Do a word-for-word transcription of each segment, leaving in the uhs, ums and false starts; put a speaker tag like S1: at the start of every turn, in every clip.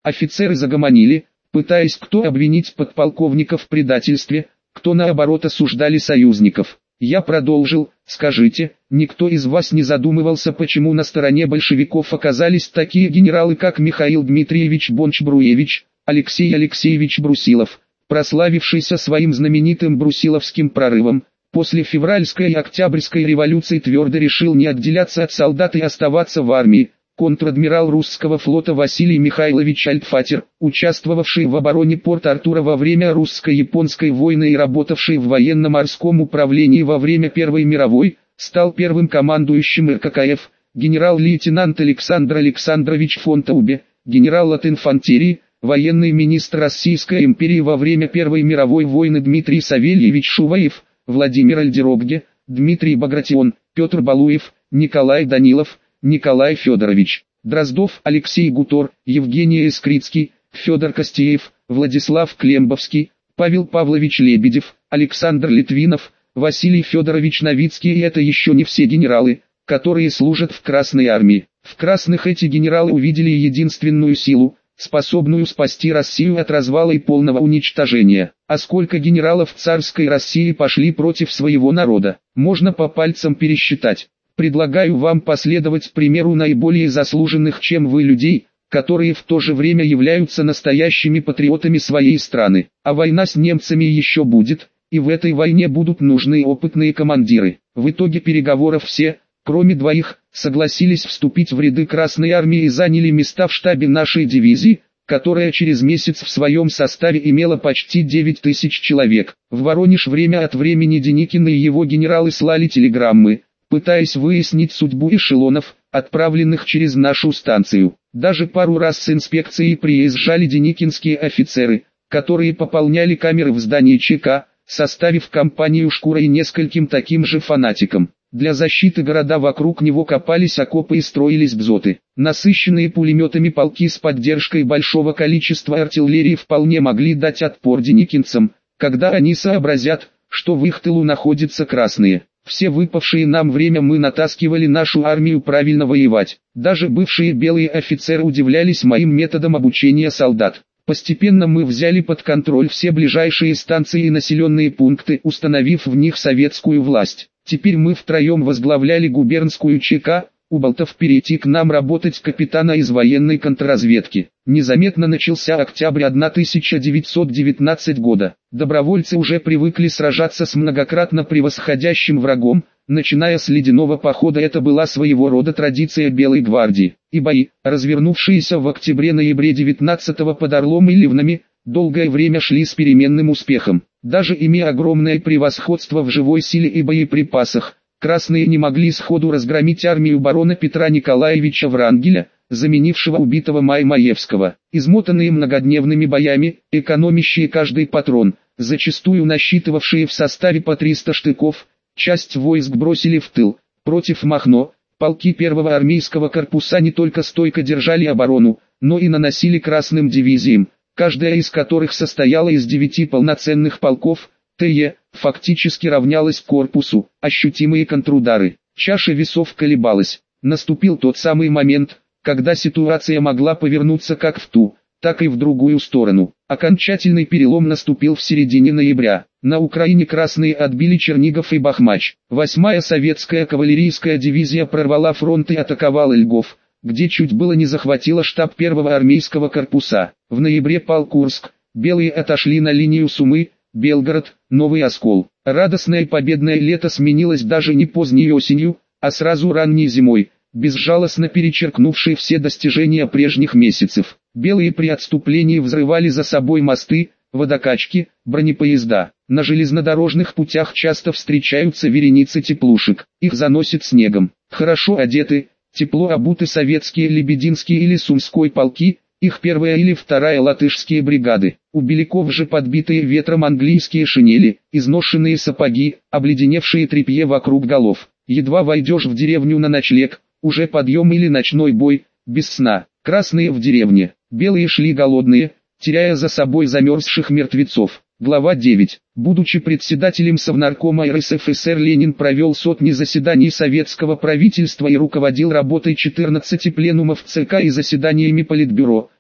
S1: Офицеры загомонили, пытаясь кто обвинить подполковника в предательстве, кто наоборот осуждали союзников. Я продолжил: скажите, никто из вас не задумывался, почему на стороне большевиков оказались такие генералы, как Михаил Дмитриевич Бонч-Бруевич, Алексей Алексеевич Брусилов, прославившийся своим знаменитым Брусиловским прорывом, после февральской и октябрьской революции твердо решил не отделяться от солдат и оставаться в армии. Контр-адмирал русского флота Василий Михайлович Альтфатер, участвовавший в обороне Порт-Артура во время русско-японской войны и работавший в военно-морском управлении во время Первой мировой, стал первым командующим эр ка ка эф. Генерал-лейтенант Александр Александрович фон Таубе, генерал от инфантерии, военный министр Российской империи во время Первой мировой войны Дмитрий Савельевич Шуваев, Владимир Альдерогге, Дмитрий Багратион, Петр Балуев, Николай Данилов, Николай Федорович Дроздов, Алексей Гутор, Евгений Искрицкий, Федор Костеев, Владислав Клембовский, Павел Павлович Лебедев, Александр Литвинов, Василий Федорович Новицкий. И это еще не все генералы, которые служат в Красной армии. В красных эти генералы увидели единственную силу, способную спасти Россию от развала и полного уничтожения. А сколько генералов царской России пошли против своего народа, можно по пальцам пересчитать. Предлагаю вам последовать примеру наиболее заслуженных, чем вы, людей, которые в то же время являются настоящими патриотами своей страны. А война с немцами еще будет, и в этой войне будут нужны опытные командиры. В итоге переговоров все, кроме двоих, согласились вступить в ряды Красной армии и заняли места в штабе нашей дивизии, которая через месяц в своем составе имела почти девять тысяч человек. В Воронеж время от времени Деникин и его генералы слали телеграммы, пытаясь выяснить судьбу эшелонов, отправленных через нашу станцию. Даже пару раз с инспекцией приезжали деникинские офицеры, которые пополняли камеры в здании ЧК, составив компанию шкурой нескольким таким же фанатикам. Для защиты города вокруг него копались окопы и строились бзоты. Насыщенные пулеметами полки с поддержкой большого количества артиллерии вполне могли дать отпор деникинцам, когда они сообразят, что в их тылу находятся красные. Все выпавшее нам время мы натаскивали нашу армию правильно воевать. Даже бывшие белые офицеры удивлялись моим методом обучения солдат. Постепенно мы взяли под контроль все ближайшие станции и населенные пункты, установив в них советскую власть. Теперь мы втроем возглавляли губернскую ЧК, у Болтов перейти к нам работать капитана из военной контрразведки. Незаметно начался октябрь тысяча девятьсот девятнадцатого года. Добровольцы уже привыкли сражаться с многократно превосходящим врагом, начиная с ледяного похода это была своего рода традиция Белой гвардии. И бои, развернувшиеся в октябре-ноябре девятнадцатого под Орлом и Ливнами, долгое время шли с переменным успехом. Даже имея огромное превосходство в живой силе и боеприпасах, красные не могли сходу разгромить армию барона Петра Николаевича Врангеля, заменившего убитого Маймаевского. Измотанные многодневными боями, экономящие каждый патрон, зачастую насчитывавшие в составе по триста штыков, часть войск бросили в тыл. Против Махно, полки первого армейского корпуса не только стойко держали оборону, но и наносили красным дивизиям, каждая из которых состояла из девяти полноценных полков, ТЕ, фактически равнялась корпусу. Ощутимые контрудары. Чаша весов колебалась. Наступил тот самый момент, когда ситуация могла повернуться как в ту, так и в другую сторону. Окончательный перелом наступил в середине ноября. На Украине красные отбили Чернигов и Бахмач. Восьмая советская кавалерийская дивизия прорвала фронт и атаковала Льгов, где чуть было не захватила штаб первого армейского корпуса. В ноябре пал Курск. Белые отошли на линию Сумы, Белгород, Новый Оскол. Радостное победное лето сменилось даже не поздней осенью, а сразу ранней зимой, безжалостно перечеркнувшей все достижения прежних месяцев. Белые при отступлении взрывали за собой мосты, водокачки, бронепоезда. На железнодорожных путях часто встречаются вереницы теплушек. Их заносит снегом. Хорошо одеты, тепло обуты советские Лебединские или Сумской полки, их первая или вторая латышские бригады. У беляков же подбитые ветром английские шинели, изношенные сапоги, обледеневшие тряпье вокруг голов. Едва войдешь в деревню на ночлег, уже подъем или ночной бой, без сна. Красные в деревне, белые шли голодные, теряя за собой замерзших мертвецов. Глава девять. Будучи председателем Совнаркома эр эс эф эс эр, Ленин провел сотни заседаний советского правительства и руководил работой четырнадцати пленумов ЦК и заседаниями Политбюро,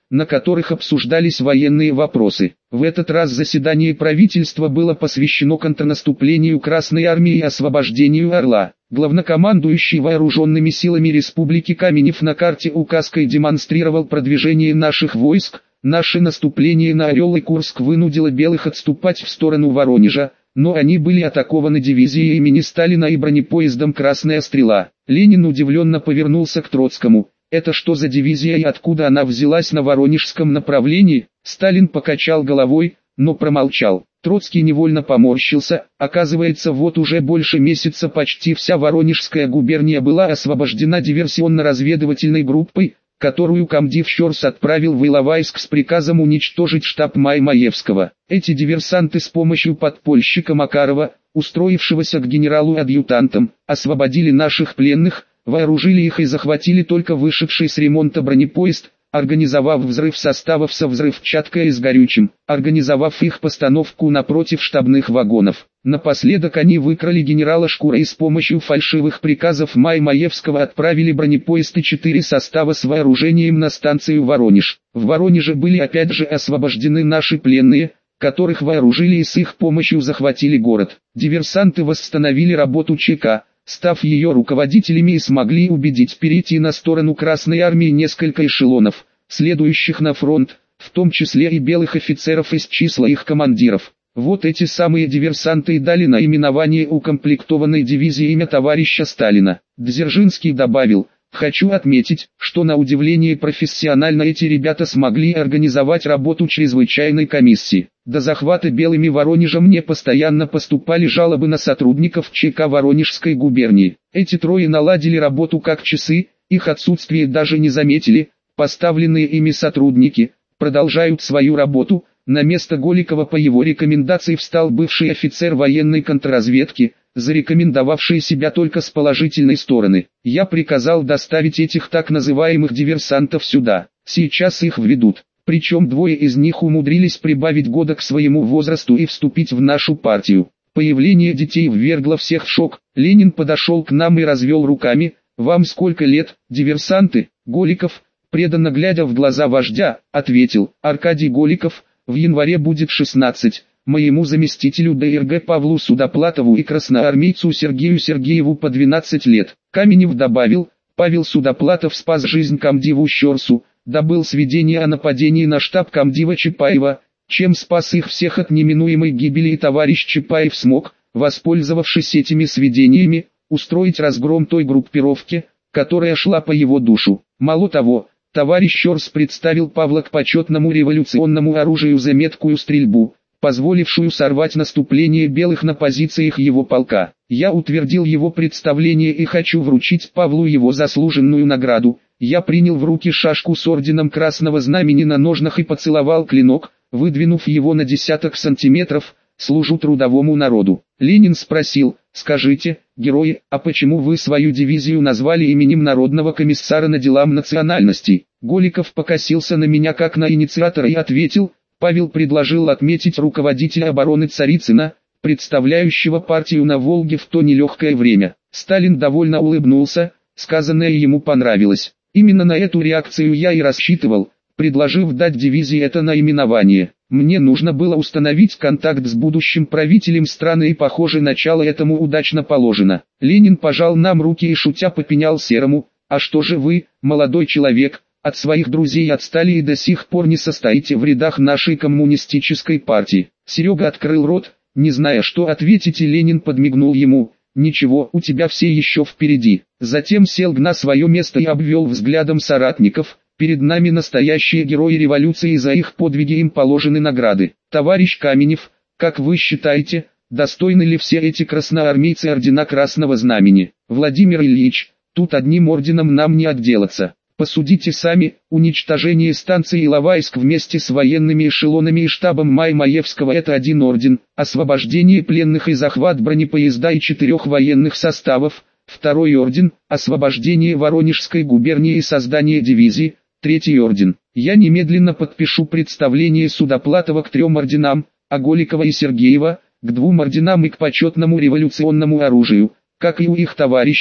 S1: на которых обсуждались военные вопросы. В этот раз заседание правительства было посвящено контрнаступлению Красной Армии и освобождению Орла. Главнокомандующий вооруженными силами Республики Каменев на карте указкой демонстрировал продвижение наших войск. Наше наступление на Орел и Курск вынудило белых отступать в сторону Воронежа, но они были атакованы дивизией имени Сталина и бронепоездом «Красная стрела». Ленин удивленно повернулся к Троцкому. «Это что за дивизия и откуда она взялась на воронежском направлении?» Сталин покачал головой, но промолчал. Троцкий невольно поморщился. Оказывается, вот уже больше месяца почти вся Воронежская губерния была освобождена диверсионно-разведывательной группой, которую комдив Щорс отправил в Иловайск с приказом уничтожить штаб Маймаевского. Эти диверсанты с помощью подпольщика Макарова, устроившегося к генералу-адъютантам, освободили наших пленных, вооружили их и захватили только вышедший с ремонта бронепоезд, организовав взрыв составов со взрывчаткой и с горючим, организовав их постановку напротив штабных вагонов. Напоследок они выкрали генерала Шкура и с помощью фальшивых приказов Маймаевского отправили бронепоезд и четыре состава с вооружением на станцию Воронеж. В Воронеже были опять же освобождены наши пленные, которых вооружили и с их помощью захватили город. Диверсанты восстановили работу ЧК, став ее руководителями, и смогли убедить перейти на сторону Красной Армии несколько эшелонов, следующих на фронт, в том числе и белых офицеров из числа их командиров. Вот эти самые диверсанты и дали наименование укомплектованной дивизии имя товарища Сталина. Дзержинский добавил: «Хочу отметить, что на удивление профессионально эти ребята смогли организовать работу чрезвычайной комиссии. До захвата белыми Воронежа мне постоянно поступали жалобы на сотрудников ЧК Воронежской губернии. Эти трое наладили работу как часы, их отсутствие даже не заметили, поставленные ими сотрудники продолжают свою работу». На место Голикова по его рекомендации встал бывший офицер военной контрразведки, зарекомендовавший себя только с положительной стороны. Я приказал доставить этих так называемых диверсантов сюда. Сейчас их введут. Причем двое из них умудрились прибавить года к своему возрасту и вступить в нашу партию. Появление детей ввергло всех в шок. Ленин подошел к нам и развел руками. «Вам сколько лет, диверсанты?» Голиков, преданно глядя в глаза вождя, ответил: «Аркадий Голиков, в январе будет шестнадцать, моему заместителю ДРГ Павлу Судоплатову и красноармейцу Сергею Сергееву по двенадцать лет». Каменев добавил: «Павел Судоплатов спас жизнь комдиву Щорсу, добыл сведения о нападении на штаб комдива Чапаева, чем спас их всех от неминуемой гибели, и товарищ Чапаев смог, воспользовавшись этими сведениями, устроить разгром той группировки, которая шла по его душу. Мало того, товарищ Щорс представил Павла к почетному революционному оружию за меткую стрельбу, позволившую сорвать наступление белых на позициях его полка. Я утвердил его представление и хочу вручить Павлу его заслуженную награду. Я принял в руки шашку с орденом Красного Знамени на ножнах и поцеловал клинок, выдвинув его на десяток сантиметров. Служу трудовому народу». Ленин спросил: «Скажите, герои, а почему вы свою дивизию назвали именем Народного комиссара на делам национальностей?» Голиков покосился на меня как на инициатора и ответил: «Павел предложил отметить руководителя обороны Царицына, представляющего партию на Волге в то нелегкое время». Сталин довольно улыбнулся, сказанное ему понравилось. Именно на эту реакцию я и рассчитывал, предложив дать дивизии это наименование. Мне нужно было установить контакт с будущим правителем страны, и похоже, начало этому удачно положено. Ленин пожал нам руки и шутя попенял Серому: «А что же вы, молодой человек, от своих друзей отстали и до сих пор не состоите в рядах нашей коммунистической партии?» Серега открыл рот, не зная, что ответить, и Ленин подмигнул ему: «Ничего, у тебя все еще впереди». Затем сел на свое место и обвел взглядом соратников. «Перед нами настоящие герои революции, и за их подвиги им положены награды. Товарищ Каменев, как вы считаете, достойны ли все эти красноармейцы ордена Красного Знамени?» «Владимир Ильич, тут одним орденом нам не отделаться. Посудите сами, уничтожение станции Иловайск вместе с военными эшелонами и штабом Маймаевского — это один орден, освобождение пленных и захват бронепоезда и четырех военных составов — второй орден, освобождение Воронежской губернии и создание дивизии — третий орден. Я немедленно подпишу представление Судоплатова к трем орденам, а Голикова и Сергеева — к двум орденам и к почетному революционному оружию, как и у их товарища,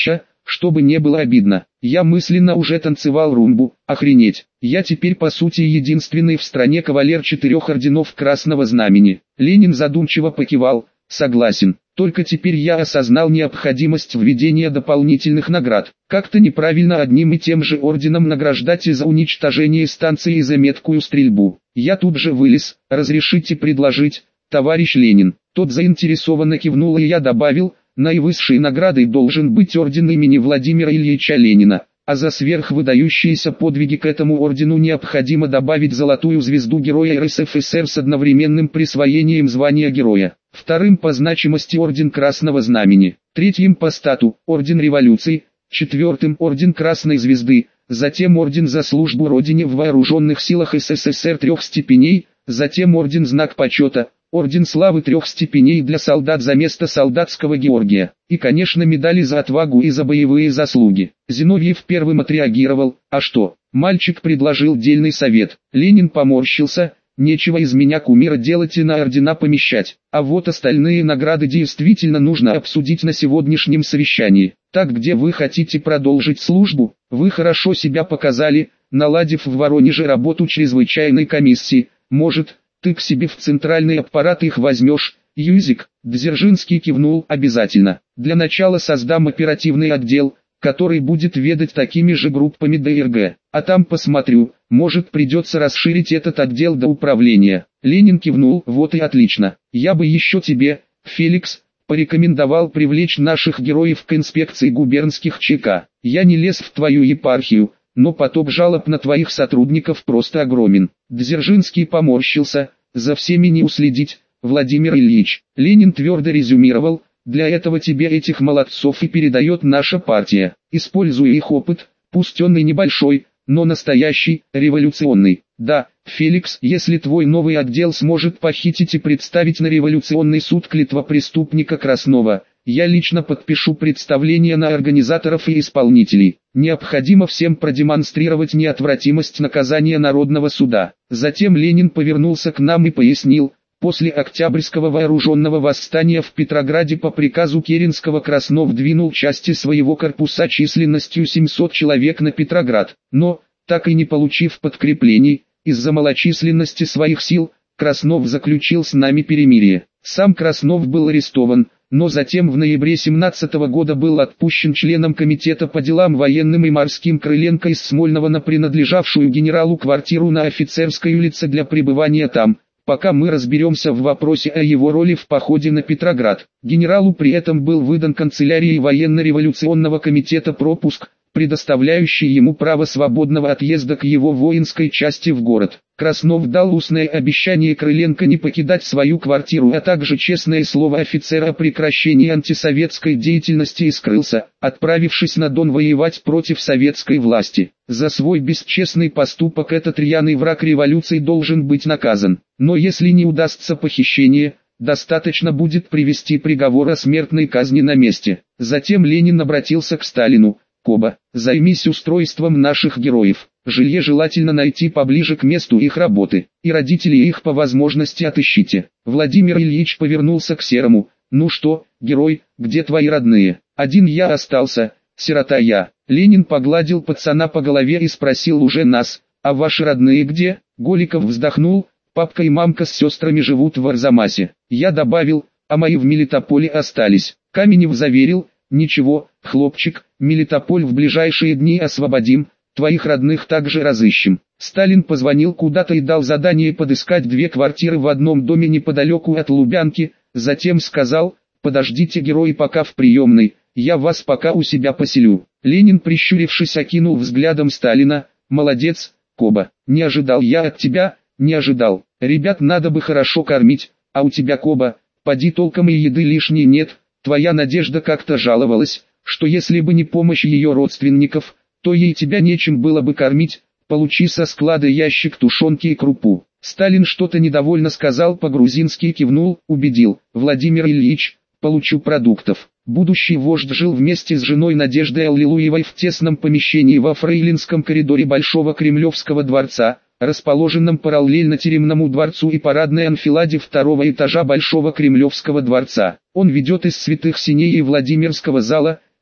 S1: чтобы не было обидно. Я мысленно уже танцевал румбу, охренеть. Я теперь по сути единственный в стране кавалер четырех орденов Красного Знамени. Ленин задумчиво покивал, согласен. Только теперь я осознал необходимость введения дополнительных наград. Как-то неправильно одним и тем же орденом награждать и за уничтожение станции и за меткую стрельбу. Я тут же вылез, разрешите предложить, товарищ Ленин. Тот заинтересованно кивнул, и я добавил, наивысшей наградой должен быть орден имени Владимира Ильича Ленина, а за сверхвыдающиеся подвиги к этому ордену необходимо добавить золотую звезду Героя эр эс эф эс эр с одновременным присвоением звания Героя. Вторым по значимости орден Красного Знамени, третьим по стату орден Революции, четвертым орден Красной Звезды, затем орден за службу Родине в вооруженных силах эс эс эс эр трех степеней, затем орден Знак Почета, орден Славы трех степеней для солдат за место солдатского Георгия, и конечно медали за отвагу и за боевые заслуги. Зиновьев первым отреагировал, а что, мальчик предложил дельный совет. Ленин поморщился, нечего из меня кумира делать и на ордена помещать, а вот остальные награды действительно нужно обсудить на сегодняшнем совещании. Так, где вы хотите продолжить службу? Вы хорошо себя показали, наладив в Воронеже работу чрезвычайной комиссии. Может, ты к себе в центральный аппарат их возьмешь, Юзик? Дзержинский кивнул, обязательно. Для начала создам оперативный отдел, который будет ведать такими же группами дэ эр гэ, а там посмотрю, может придется расширить этот отдел до управления. Ленин кивнул, вот и отлично. Я бы еще тебе, Феликс, порекомендовал привлечь наших героев к инспекции губернских ЧК. Я не лез в твою епархию, но поток жалоб на твоих сотрудников просто огромен. Дзержинский поморщился, за всеми не уследить, Владимир Ильич. Ленин твердо резюмировал, для этого тебе этих молодцов и передает наша партия. Используя их опыт, пусть он и небольшой, но настоящий, революционный. Да, Феликс, если твой новый отдел сможет похитить и представить на революционный суд клетвопреступника Краснова, я лично подпишу представление на организаторов и исполнителей. Необходимо всем продемонстрировать неотвратимость наказания народного суда. Затем Ленин повернулся к нам и пояснил, после Октябрьского вооруженного восстания в Петрограде по приказу Керенского Краснов двинул части своего корпуса численностью семьсот человек на Петроград. Но, так и не получив подкреплений, из-за малочисленности своих сил, Краснов заключил с нами перемирие. Сам Краснов был арестован, но затем в ноябре семнадцатого года был отпущен членом комитета по делам военным и морским Крыленко из Смольного на принадлежавшую генералу квартиру на Офицерской улице для пребывания там, пока мы разберемся в вопросе о его роли в походе на Петроград. Генералу при этом был выдан канцелярией военно-революционного комитета пропуск, предоставляющий ему право свободного отъезда к его воинской части в город. Краснов дал устное обещание Крыленко не покидать свою квартиру, а также честное слово офицера о прекращении антисоветской деятельности и скрылся, отправившись на Дон воевать против советской власти. За свой бесчестный поступок этот рьяный враг революции должен быть наказан. Но если не удастся похищение, достаточно будет привести приговор о смертной казни на месте. Затем Ленин обратился к Сталину. Коба, займись устройством наших героев. Жилье желательно найти поближе к месту их работы, и родителей их по возможности отыщите. Владимир Ильич повернулся к Серому. Ну что, герой, где твои родные? Один я остался, сирота я. Ленин погладил пацана по голове и спросил уже нас, а ваши родные где? Голиков вздохнул, папка и мамка с сестрами живут в Арзамасе. Я добавил, а мои в Мелитополе остались. Каменев заверил, ничего, хлопчик, Мелитополь в ближайшие дни освободим, твоих родных также разыщем. Сталин позвонил куда-то и дал задание подыскать две квартиры в одном доме неподалеку от Лубянки, затем сказал, подождите герои пока в приемной, я вас пока у себя поселю. Ленин, прищурившись, окинул взглядом Сталина, молодец, Коба, не ожидал я от тебя, не ожидал. Ребят надо бы хорошо кормить, а у тебя, Коба, поди толком и еды лишней нет. Твоя Надежда как-то жаловалась, что если бы не помощь ее родственников, то ей тебя нечем было бы кормить, получи со склада ящик тушенки и крупу. Сталин что-то недовольно сказал, по-грузински кивнул, убедил, Владимир Ильич, получу продуктов. Будущий вождь жил вместе с женой Надеждой Аллилуевой в тесном помещении во Фрейлинском коридоре Большого Кремлевского дворца, расположенном параллельно Тюремному дворцу и парадной анфиладе второго этажа Большого Кремлевского дворца. Он ведет из Святых Синей и Владимирского зала,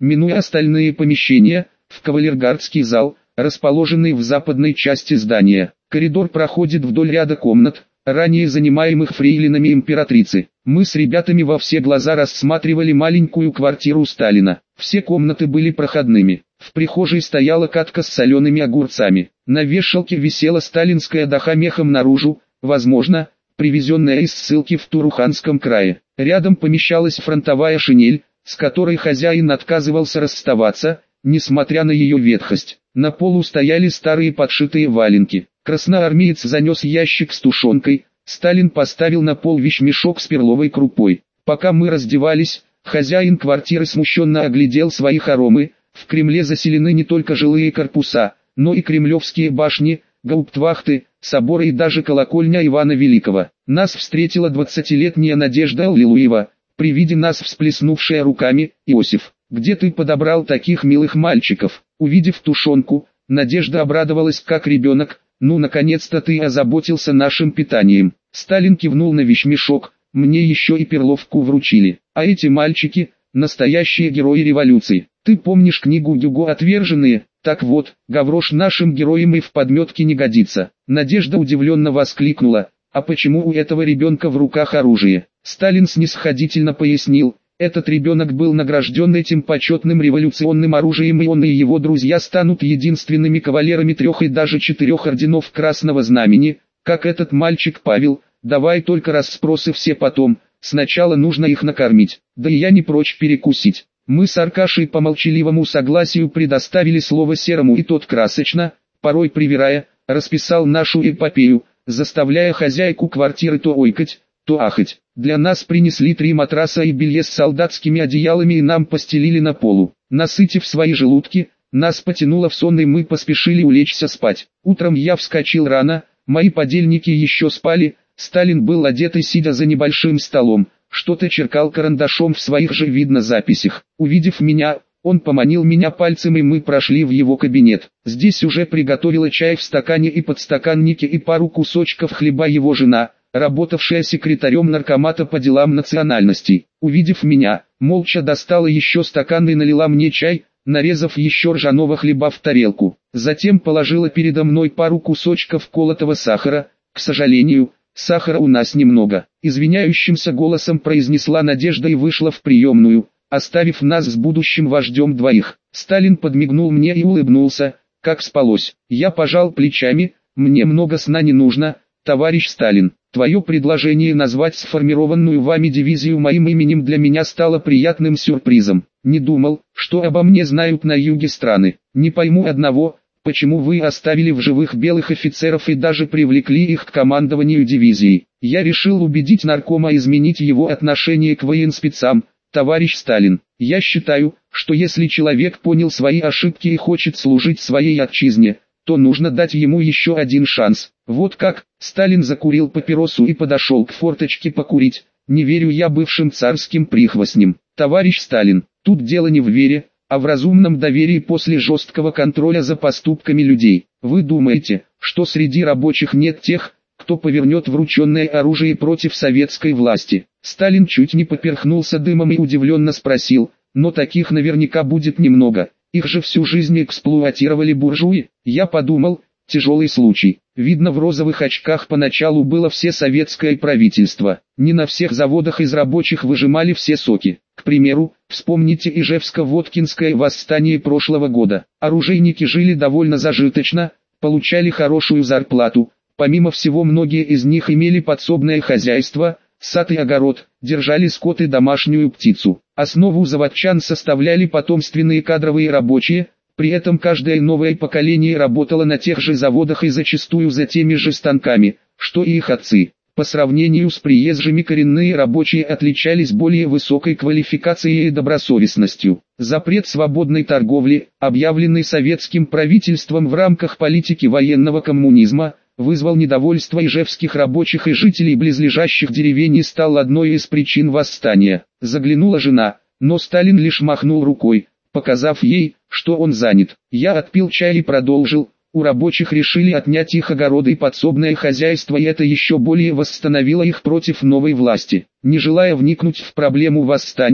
S1: Минуя остальные помещения, в кавалергардский зал, расположенный в западной части здания. Коридор проходит вдоль ряда комнат, ранее занимаемых фрейлинами императрицы. Мы с ребятами во все глаза рассматривали маленькую квартиру Сталина. Все комнаты были проходными. В прихожей стояла катка с солеными огурцами. На вешалке висела сталинская даха мехом наружу, возможно, привезенная из ссылки в Туруханском крае. Рядом помещалась фронтовая шинель, с которой хозяин отказывался расставаться, несмотря на ее ветхость. На полу стояли старые подшитые валенки. Красноармеец занес ящик с тушенкой, Сталин поставил на пол вещмешок с перловой крупой. Пока мы раздевались, хозяин квартиры смущенно оглядел свои хоромы. В Кремле заселены не только жилые корпуса, но и кремлевские башни, гауптвахты, соборы и даже колокольня Ивана Великого. Нас встретила двадцатилетняя Надежда Аллилуева, при виде нас всплеснувшая руками: «Иосиф, где ты подобрал таких милых мальчиков?» Увидев тушенку, Надежда обрадовалась как ребенок: «Ну наконец-то ты озаботился нашим питанием». Сталин кивнул на вещмешок: «Мне еще и перловку вручили. А эти мальчики – настоящие герои революции. Ты помнишь книгу Гюго «Отверженные»? Так вот, Гаврош нашим героям и в подметке не годится». Надежда удивленно воскликнула: «А почему у этого ребенка в руках оружие?» Сталин снисходительно пояснил: «Этот ребенок был награжден этим почетным революционным оружием, и он и его друзья станут единственными кавалерами трех и даже четырех орденов Красного Знамени, как этот мальчик Павел. Давай только расспросы все потом, сначала нужно их накормить, да и я не прочь перекусить». Мы с Аркашей по молчаливому согласию предоставили слово Серому, и тот красочно, порой привирая, расписал нашу эпопею, заставляя хозяйку квартиры то ойкать, то ахать. Для нас принесли три матраса и белье с солдатскими одеялами и нам постелили на полу. Насытив свои желудки, нас потянуло в сон и мы поспешили улечься спать. Утром я вскочил рано, мои подельники еще спали. Сталин был одет и, сидя за небольшим столом, что-то черкал карандашом в своих же, видно, записях. Увидев меня, он поманил меня пальцем, и мы прошли в его кабинет. Здесь уже приготовила чай в стакане и подстаканнике и пару кусочков хлеба его жена, работавшая секретарем наркомата по делам национальностей. Увидев меня, молча достала еще стакан и налила мне чай, нарезав еще ржаного хлеба в тарелку. Затем положила передо мной пару кусочков колотого сахара. «К сожалению, сахара у нас немного», — извиняющимся голосом произнесла Надежда и вышла в приемную, оставив нас с будущим вождем двоих. Сталин подмигнул мне и улыбнулся: «Как спалось?» Я пожал плечами: «Мне много сна не нужно, товарищ Сталин. Твое предложение назвать сформированную вами дивизию моим именем для меня стало приятным сюрпризом. Не думал, что обо мне знают на юге страны. Не пойму одного: почему вы оставили в живых белых офицеров и даже привлекли их к командованию дивизией?» Я решил убедить наркома изменить его отношение к военспецам. «Товарищ Сталин, я считаю, что если человек понял свои ошибки и хочет служить своей отчизне, то нужно дать ему еще один шанс». «Вот как?» Сталин закурил папиросу и подошел к форточке покурить. «Не верю я бывшим царским прихвостням. Товарищ Сталин, тут дело не в вере, а в разумном доверии после жесткого контроля за поступками людей. Вы думаете, что среди рабочих нет тех, кто повернет врученное оружие против советской власти?» Сталин чуть не поперхнулся дымом и удивленно спросил: «Но таких наверняка будет немного, их же всю жизнь эксплуатировали буржуи». Я подумал: тяжелый случай. Видно, в розовых очках поначалу было все советское правительство. Не на всех заводах из рабочих выжимали все соки. К примеру, вспомните Ижевско-Воткинское восстание прошлого года. Оружейники жили довольно зажиточно, получали хорошую зарплату. Помимо всего, многие из них имели подсобное хозяйство, сад и огород, держали скот и домашнюю птицу. Основу заводчан составляли потомственные кадровые рабочие. При этом каждое новое поколение работало на тех же заводах и зачастую за теми же станками, что и их отцы. По сравнению с приезжими, коренные рабочие отличались более высокой квалификацией и добросовестностью. Запрет свободной торговли, объявленный советским правительством в рамках политики военного коммунизма, вызвал недовольство ижевских рабочих и жителей близлежащих деревень и стал одной из причин восстания. Заглянула жена, но Сталин лишь махнул рукой, показав ей, что он занят. Я отпил чай и продолжил: у рабочих решили отнять их огороды и подсобное хозяйство, и это еще более восстановило их против новой власти. Не желая вникнуть в проблему восстания,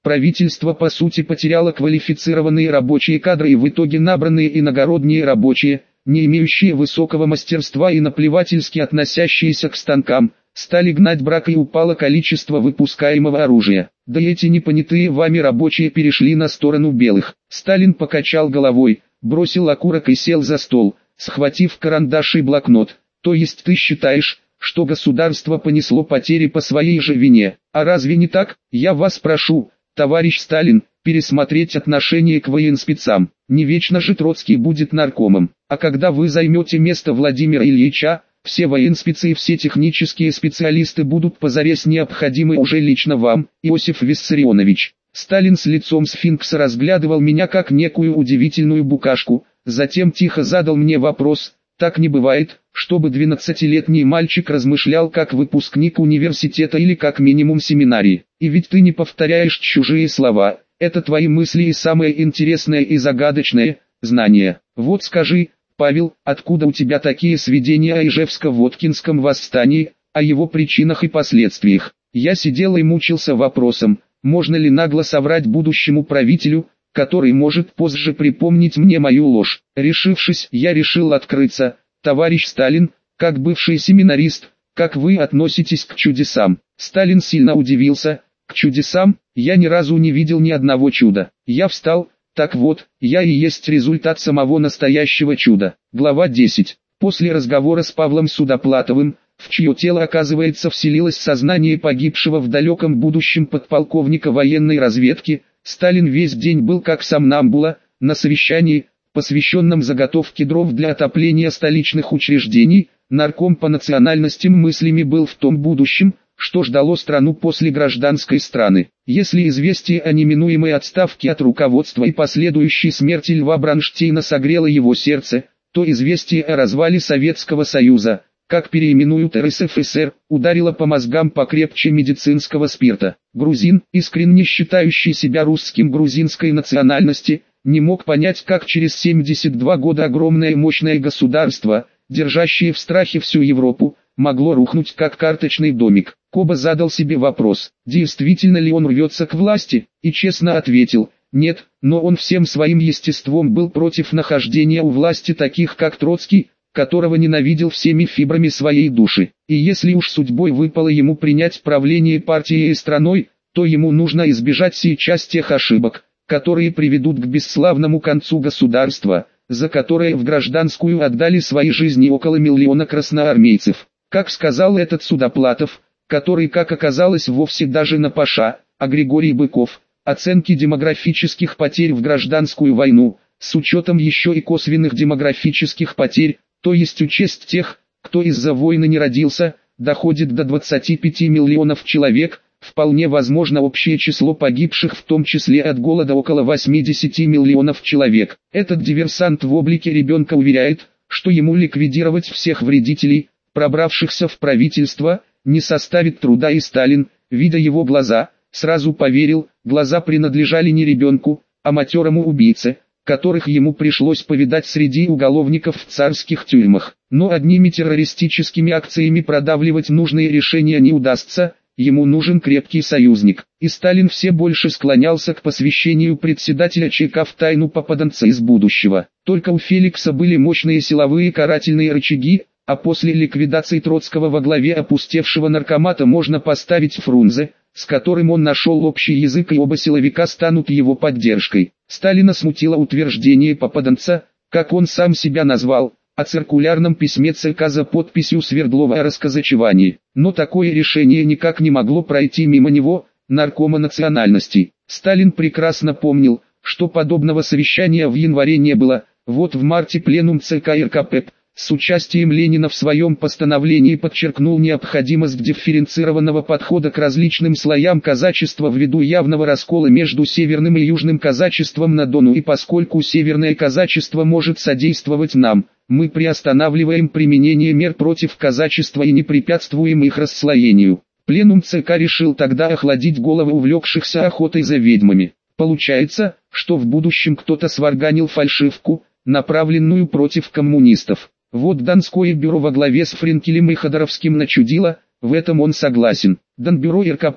S1: Правительство по сути потеряло квалифицированные рабочие кадры, и в итоге набранные иногородние рабочие, не имеющие высокого мастерства и наплевательски относящиеся к станкам, стали гнать брак, и упало количество выпускаемого оружия. Да и эти непонятые вами рабочие перешли на сторону белых. Сталин покачал головой, бросил окурок и сел за стол, схватив карандаш и блокнот. То есть ты считаешь, что государство понесло потери по своей же вине? А разве не так? Я вас прошу, товарищ Сталин, пересмотреть отношение к военспецам. Не вечно же Троцкий будет наркомом. А когда вы займете место Владимира Ильича, все военспецы и все технические специалисты будут позарез необходимы уже лично вам, Иосиф Виссарионович. Сталин с лицом сфинкса разглядывал меня как некую удивительную букашку, затем тихо задал мне вопрос: так не бывает, чтобы двенадцатилетний мальчик размышлял как выпускник университета или как минимум семинарии. И ведь ты не повторяешь чужие слова, это твои мысли и самое интересное и загадочное – знание. Вот скажи, Павел, откуда у тебя такие сведения о Ижевско-Воткинском восстании, о его причинах и последствиях? Я сидел и мучился вопросом, можно ли нагло соврать будущему правителю, который может позже припомнить мне мою ложь. Решившись, я решил открыться. Товарищ Сталин, как бывший семинарист, как вы относитесь к чудесам? Сталин сильно удивился. К чудесам? Я ни разу не видел ни одного чуда. Я встал. Так вот, я и есть результат самого настоящего чуда. Глава десять. После разговора с Павлом Судоплатовым, в чье тело, оказывается, вселилось сознание погибшего в далеком будущем подполковника военной разведки, Сталин весь день был как сомнамбула, на совещании, посвященном заготовке дров для отопления столичных учреждений. Нарком по национальностям мыслями был в том будущем, что ждало страну после гражданской страны. Если известие о неминуемой отставке от руководства и последующей смерти Льва Бронштейна согрело его сердце, то известие о развале Советского Союза, как переименуют эр эс эф эс эр, ударило по мозгам покрепче медицинского спирта. Грузин, искренне считающий себя русским грузинской национальности, не мог понять, как через семьдесят два года огромное мощное государство, держащее в страхе всю Европу, могло рухнуть как карточный домик. Коба задал себе вопрос, действительно ли он рвется к власти, и честно ответил, нет, но он всем своим естеством был против нахождения у власти таких как Троцкий, которого ненавидел всеми фибрами своей души. И если уж судьбой выпало ему принять правление партией и страной, то ему нужно избежать сейчас тех ошибок, которые приведут к бесславному концу государства, за которое в гражданскую отдали свои жизни около миллиона красноармейцев. Как сказал этот Судоплатов, который, как оказалось, вовсе даже на паша, а Григорий Быков, оценки демографических потерь в гражданскую войну, с учетом еще и косвенных демографических потерь, то есть учесть тех, кто из-за войны не родился, доходит до двадцати пяти миллионов человек, вполне возможно общее число погибших в том числе от голода около восьмидесяти миллионов человек. Этот диверсант в облике ребенка уверяет, что ему ликвидировать всех вредителей, пробравшихся в правительство, не составит труда, и Сталин, видя его глаза, сразу поверил, глаза принадлежали не ребенку, а матерому убийце, которых ему пришлось повидать среди уголовников в царских тюрьмах. Но одними террористическими акциями продавливать нужные решения не удастся, ему нужен крепкий союзник. И Сталин все больше склонялся к посвящению председателя ЧК в тайну попаданца из будущего. Только у Феликса были мощные силовые карательные рычаги, а после ликвидации Троцкого во главе опустевшего наркомата можно поставить Фрунзе, с которым он нашел общий язык, и оба силовика станут его поддержкой. Сталина смутило утверждение попаданца, как он сам себя назвал, о циркулярном письме ЦК за подписью Свердлова о расказачевании. Но такое решение никак не могло пройти мимо него, наркома национальностей. Сталин прекрасно помнил, что подобного совещания в январе не было. Вот в марте пленум ЦК РКП с участием Ленина в своем постановлении подчеркнул необходимость дифференцированного подхода к различным слоям казачества ввиду явного раскола между северным и южным казачеством на Дону, и поскольку северное казачество может содействовать нам, мы приостанавливаем применение мер против казачества и не препятствуем их расслоению. Пленум ЦК решил тогда охладить головы увлекшихся охотой за ведьмами. Получается, что в будущем кто-то сварганил фальшивку, направленную против коммунистов. Вот Донское бюро во главе с Френкелем и Ходоровским начудило, в этом он согласен. Донбюро РКП,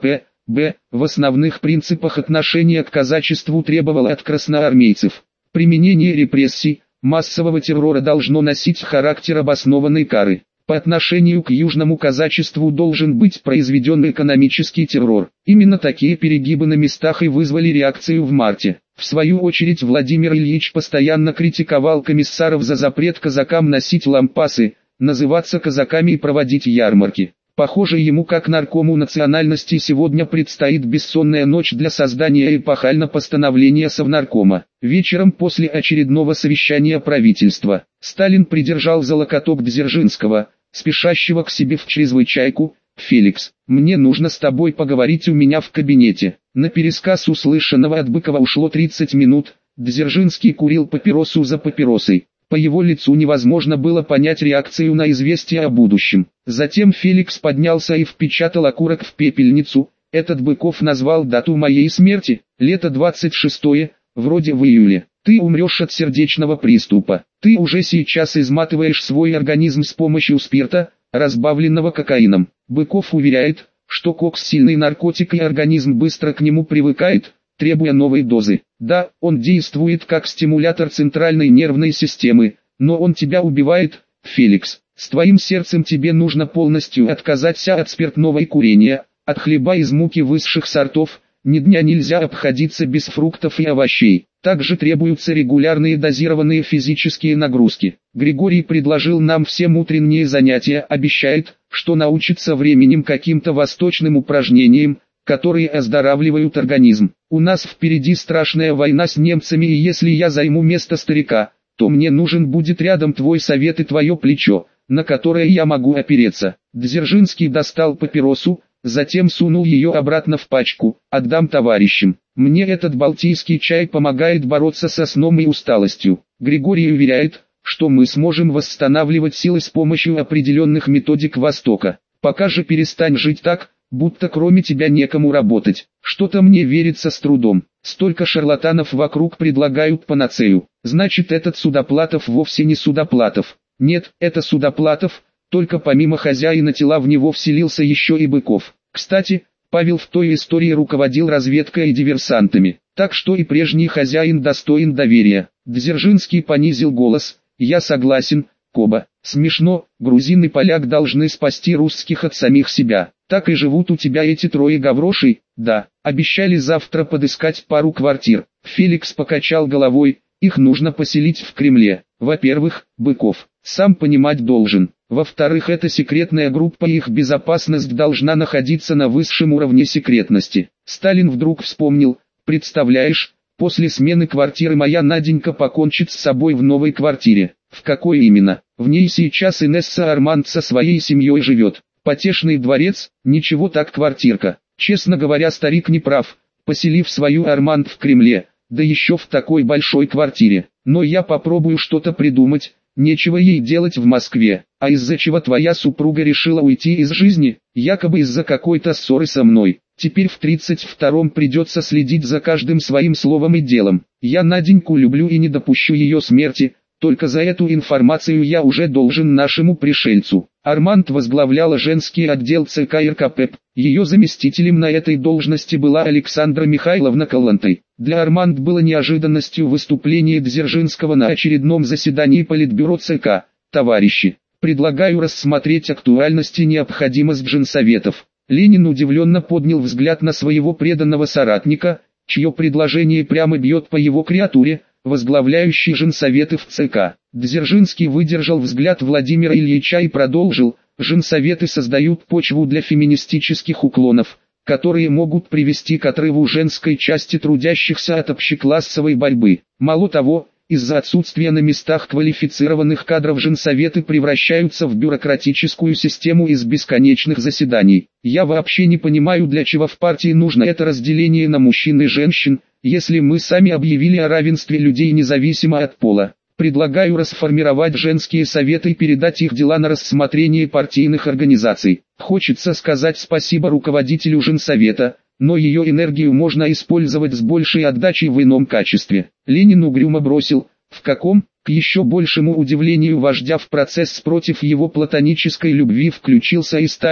S1: Б. В основных принципах отношения к казачеству требовало от красноармейцев. Применение репрессий, массового террора должно носить характер обоснованной кары. По отношению к южному казачеству должен быть произведен экономический террор. Именно такие перегибы на местах и вызвали реакцию в марте. В свою очередь Владимир Ильич постоянно критиковал комиссаров за запрет казакам носить лампасы, называться казаками и проводить ярмарки. Похоже, ему как наркому национальности сегодня предстоит бессонная ночь для создания эпохального постановления Совнаркома. Вечером после очередного совещания правительства, Сталин придержал за локоток Дзержинского, спешащего к себе в чрезвычайку. «Феликс, мне нужно с тобой поговорить у меня в кабинете». На пересказ услышанного от Быкова ушло тридцать минут, Дзержинский курил папиросу за папиросой. По его лицу невозможно было понять реакцию на известие о будущем. Затем Феликс поднялся и впечатал окурок в пепельницу. Этот Быков назвал дату моей смерти, лето двадцать шестое, вроде в июле. Ты умрешь от сердечного приступа. Ты уже сейчас изматываешь свой организм с помощью спирта, разбавленного кокаином. Быков уверяет, что кокс сильный наркотик и организм быстро к нему привыкает, требуя новой дозы. Да, он действует как стимулятор центральной нервной системы, но он тебя убивает, Феликс. С твоим сердцем тебе нужно полностью отказаться от спиртного и курения, от хлеба из муки высших сортов, ни дня нельзя обходиться без фруктов и овощей. Также требуются регулярные дозированные физические нагрузки. Григорий предложил нам всем утренние занятия, обещает, что научится временем каким-то восточным упражнениям, которые оздоравливают организм. У нас впереди страшная война с немцами, и если я займу место старика, то мне нужен будет рядом твой совет и твое плечо, на которое я могу опереться. Дзержинский достал папиросу, затем сунул ее обратно в пачку. Отдам товарищам. Мне этот балтийский чай помогает бороться со сном и усталостью. Григорий уверяет, что мы сможем восстанавливать силы с помощью определенных методик Востока. Пока же перестань жить так, будто кроме тебя некому работать. Что-то мне верится с трудом. Столько шарлатанов вокруг предлагают панацею. Значит, этот Судоплатов вовсе не Судоплатов. Нет, это Судоплатов, только помимо хозяина тела в него вселился еще и Быков. Кстати, Павел в той истории руководил разведкой и диверсантами, так что и прежний хозяин достоин доверия. Дзержинский понизил голос. Я согласен, Коба. Смешно, грузин и поляк должны спасти русских от самих себя. Так и живут у тебя эти трое гаврошей? Да, обещали завтра подыскать пару квартир. Феликс покачал головой, их нужно поселить в Кремле. Во-первых, Быков, сам понимать должен. Во-вторых, это секретная группа и их безопасность должна находиться на высшем уровне секретности. Сталин вдруг вспомнил, представляешь, после смены квартиры моя Наденька покончит с собой в новой квартире. В какой именно? В ней сейчас Инесса Арманд со своей семьей живет. Потешный дворец, ничего так квартирка. Честно говоря, старик не прав, поселив свою Арманд в Кремле, да еще в такой большой квартире. Но я попробую что-то придумать, нечего ей делать в Москве. А из-за чего твоя супруга решила уйти из жизни? Якобы из-за какой-то ссоры со мной. Теперь в тридцать втором придется следить за каждым своим словом и делом. Я Наденьку люблю и не допущу ее смерти. Только за эту информацию я уже должен нашему пришельцу. Арманд возглавляла женский отдел ЦК РКП. Ее заместителем на этой должности была Александра Михайловна Калантай. Для Арманд было неожиданностью выступление Дзержинского на очередном заседании Политбюро ЦК. Товарищи, предлагаю рассмотреть актуальность и необходимость женсоветов. Ленин удивленно поднял взгляд на своего преданного соратника, чье предложение прямо бьет по его креатуре, возглавляющий женсоветы в ЦК. Дзержинский выдержал взгляд Владимира Ильича и продолжил: женсоветы создают почву для феминистических уклонов, которые могут привести к отрыву женской части трудящихся от общеклассовой борьбы. Мало того, из-за отсутствия на местах квалифицированных кадров женсоветы превращаются в бюрократическую систему из бесконечных заседаний. Я вообще не понимаю, для чего в партии нужно это разделение на мужчин и женщин, если мы сами объявили о равенстве людей независимо от пола. Предлагаю расформировать женские советы и передать их дела на рассмотрение партийных организаций. Хочется сказать спасибо руководителю женсовета, но ее энергию можно использовать с большей отдачей в ином качестве. Ленин угрюмо бросил: в каком? К еще большему удивлению вождя в процесс против его платонической любви включился и Сталин,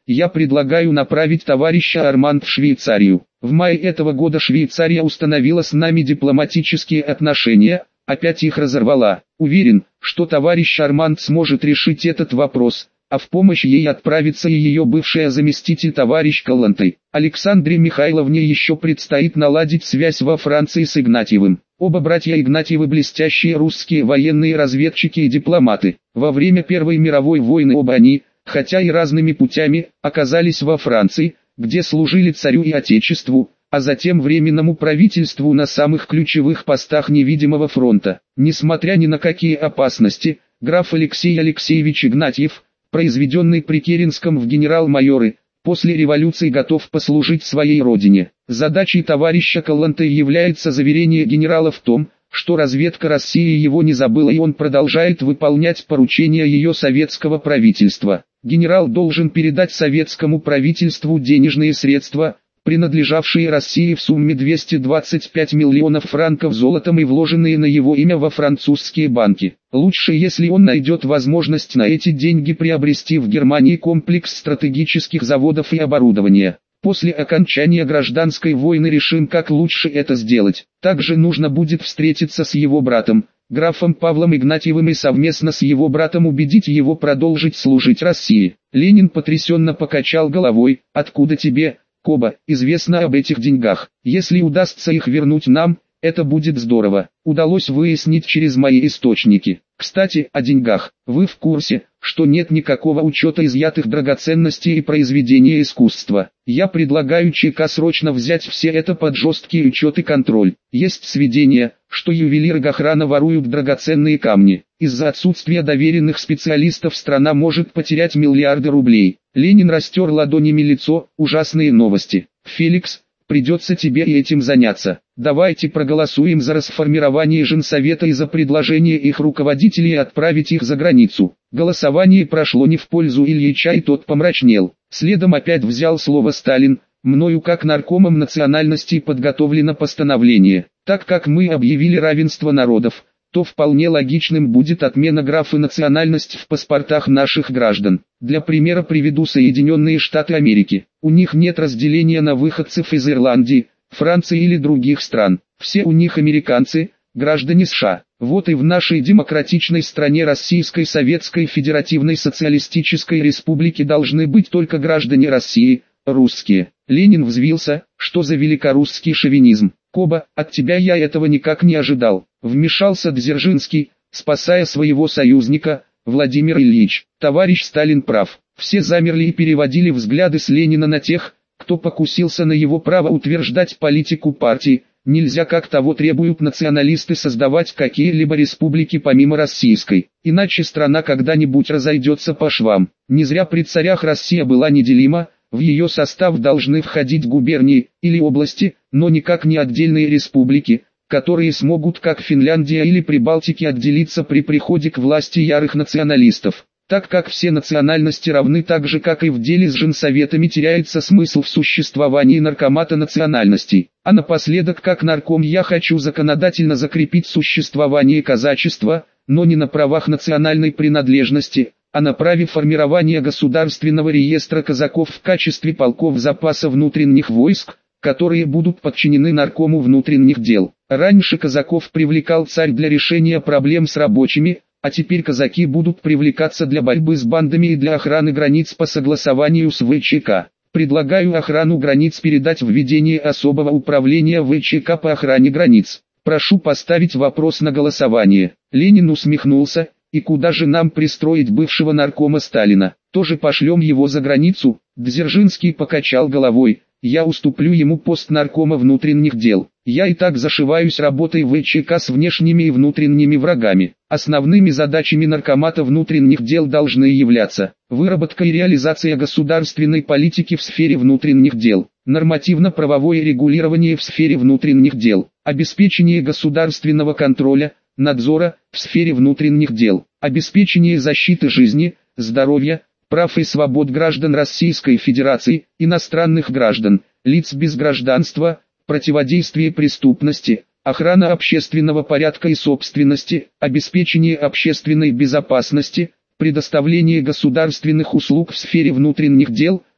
S1: я предлагаю направить товарища Арманд в Швейцарию. В мае этого года Швейцария установила с нами дипломатические отношения, опять их разорвала. Уверен, что товарищ Арманд сможет решить этот вопрос, а в помощь ей отправится и ее бывшая заместитель товарищ Каллантай. Александре Михайловне еще предстоит наладить связь во Франции с Игнатьевым. Оба братья Игнатьевы блестящие русские военные разведчики и дипломаты. Во время Первой мировой войны оба они, хотя и разными путями, оказались во Франции, где служили царю и отечеству, а затем временному правительству на самых ключевых постах невидимого фронта. Несмотря ни на какие опасности, граф Алексей Алексеевич Игнатьев, произведенный при Керенском в генерал-майоры, после революции готов послужить своей родине. Задачей товарища Каллантай является заверение генерала в том, что разведка России его не забыла и он продолжает выполнять поручения ее советского правительства. Генерал должен передать советскому правительству денежные средства, принадлежавшие России в сумме двести двадцать пять миллионов франков золотом и вложенные на его имя во французские банки. Лучше, если он найдет возможность на эти деньги приобрести в Германии комплекс стратегических заводов и оборудования. После окончания гражданской войны решим, как лучше это сделать. Также нужно будет встретиться с его братом, графом Павлом Игнатьевым, и совместно с его братом убедить его продолжить служить России. Ленин потрясенно покачал головой. Откуда тебе, Коба, известно об этих деньгах? Если удастся их вернуть нам, это будет здорово. Удалось выяснить через мои источники. Кстати, о деньгах. Вы в курсе, что нет никакого учета изъятых драгоценностей и произведения искусства? Я предлагаю ЧК срочно взять все это под жесткий учет и контроль. Есть сведения, что ювелиры Гохрана воруют драгоценные камни. Из-за отсутствия доверенных специалистов страна может потерять миллиарды рублей. Ленин растер ладонями лицо. Ужасные новости. Феликс, придется тебе и этим заняться. Давайте проголосуем за расформирование Женсовета и за предложение их руководителей отправить их за границу. Голосование прошло не в пользу Ильича, и тот помрачнел. Следом опять взял слово Сталин. Мною как наркомом национальностей подготовлено постановление. Так как мы объявили равенство народов, то вполне логичным будет отмена графы национальность в паспортах наших граждан. Для примера приведу Соединенные Штаты Америки. У них нет разделения на выходцев из Ирландии, Франции или других стран. Все у них американцы, граждане США. Вот и в нашей демократичной стране Российской Советской Федеративной Социалистической Республики должны быть только граждане России, русские. Ленин взвился. Что за великорусский шовинизм? Коба, от тебя я этого никак не ожидал. Вмешался Дзержинский, спасая своего союзника, Владимир Ильич. Товарищ Сталин прав. Все замерли и переводили взгляды с Ленина на тех, кто покусился на его право утверждать политику партии. Нельзя, как того требуют националисты, создавать какие-либо республики помимо российской. Иначе страна когда-нибудь разойдется по швам. Не зря при царях Россия была неделима. В ее состав должны входить губернии или области, но никак не отдельные республики, которые смогут, как Финляндия или Прибалтики, отделиться при приходе к власти ярых националистов. Так как все национальности равны, так же как и в деле с женсоветами, теряется смысл в существовании наркомата национальностей. А напоследок, как нарком, я хочу законодательно закрепить существование казачества, но не на правах национальной принадлежности, а на праве формирования государственного реестра казаков в качестве полков запаса внутренних войск, которые будут подчинены наркому внутренних дел. Раньше казаков привлекал царь для решения проблем с рабочими, а теперь казаки будут привлекаться для борьбы с бандами и для охраны границ по согласованию с ВЧК. Предлагаю охрану границ передать в ведение особого управления ВЧК по охране границ. Прошу поставить вопрос на голосование. Ленин усмехнулся. И куда же нам пристроить бывшего наркома Сталина? Тоже пошлем его за границу? Дзержинский покачал головой. Я уступлю ему пост наркома внутренних дел. Я и так зашиваюсь работой ВЧК с внешними и внутренними врагами. Основными задачами наркомата внутренних дел должны являться выработка и реализация государственной политики в сфере внутренних дел, нормативно-правовое регулирование в сфере внутренних дел, обеспечение государственного контроля, надзора в сфере внутренних дел, обеспечение защиты жизни, здоровья, прав и свобод граждан Российской Федерации, иностранных граждан, лиц без гражданства, противодействие преступности, охрана общественного порядка и собственности, обеспечение общественной безопасности, предоставление государственных услуг в сфере внутренних дел,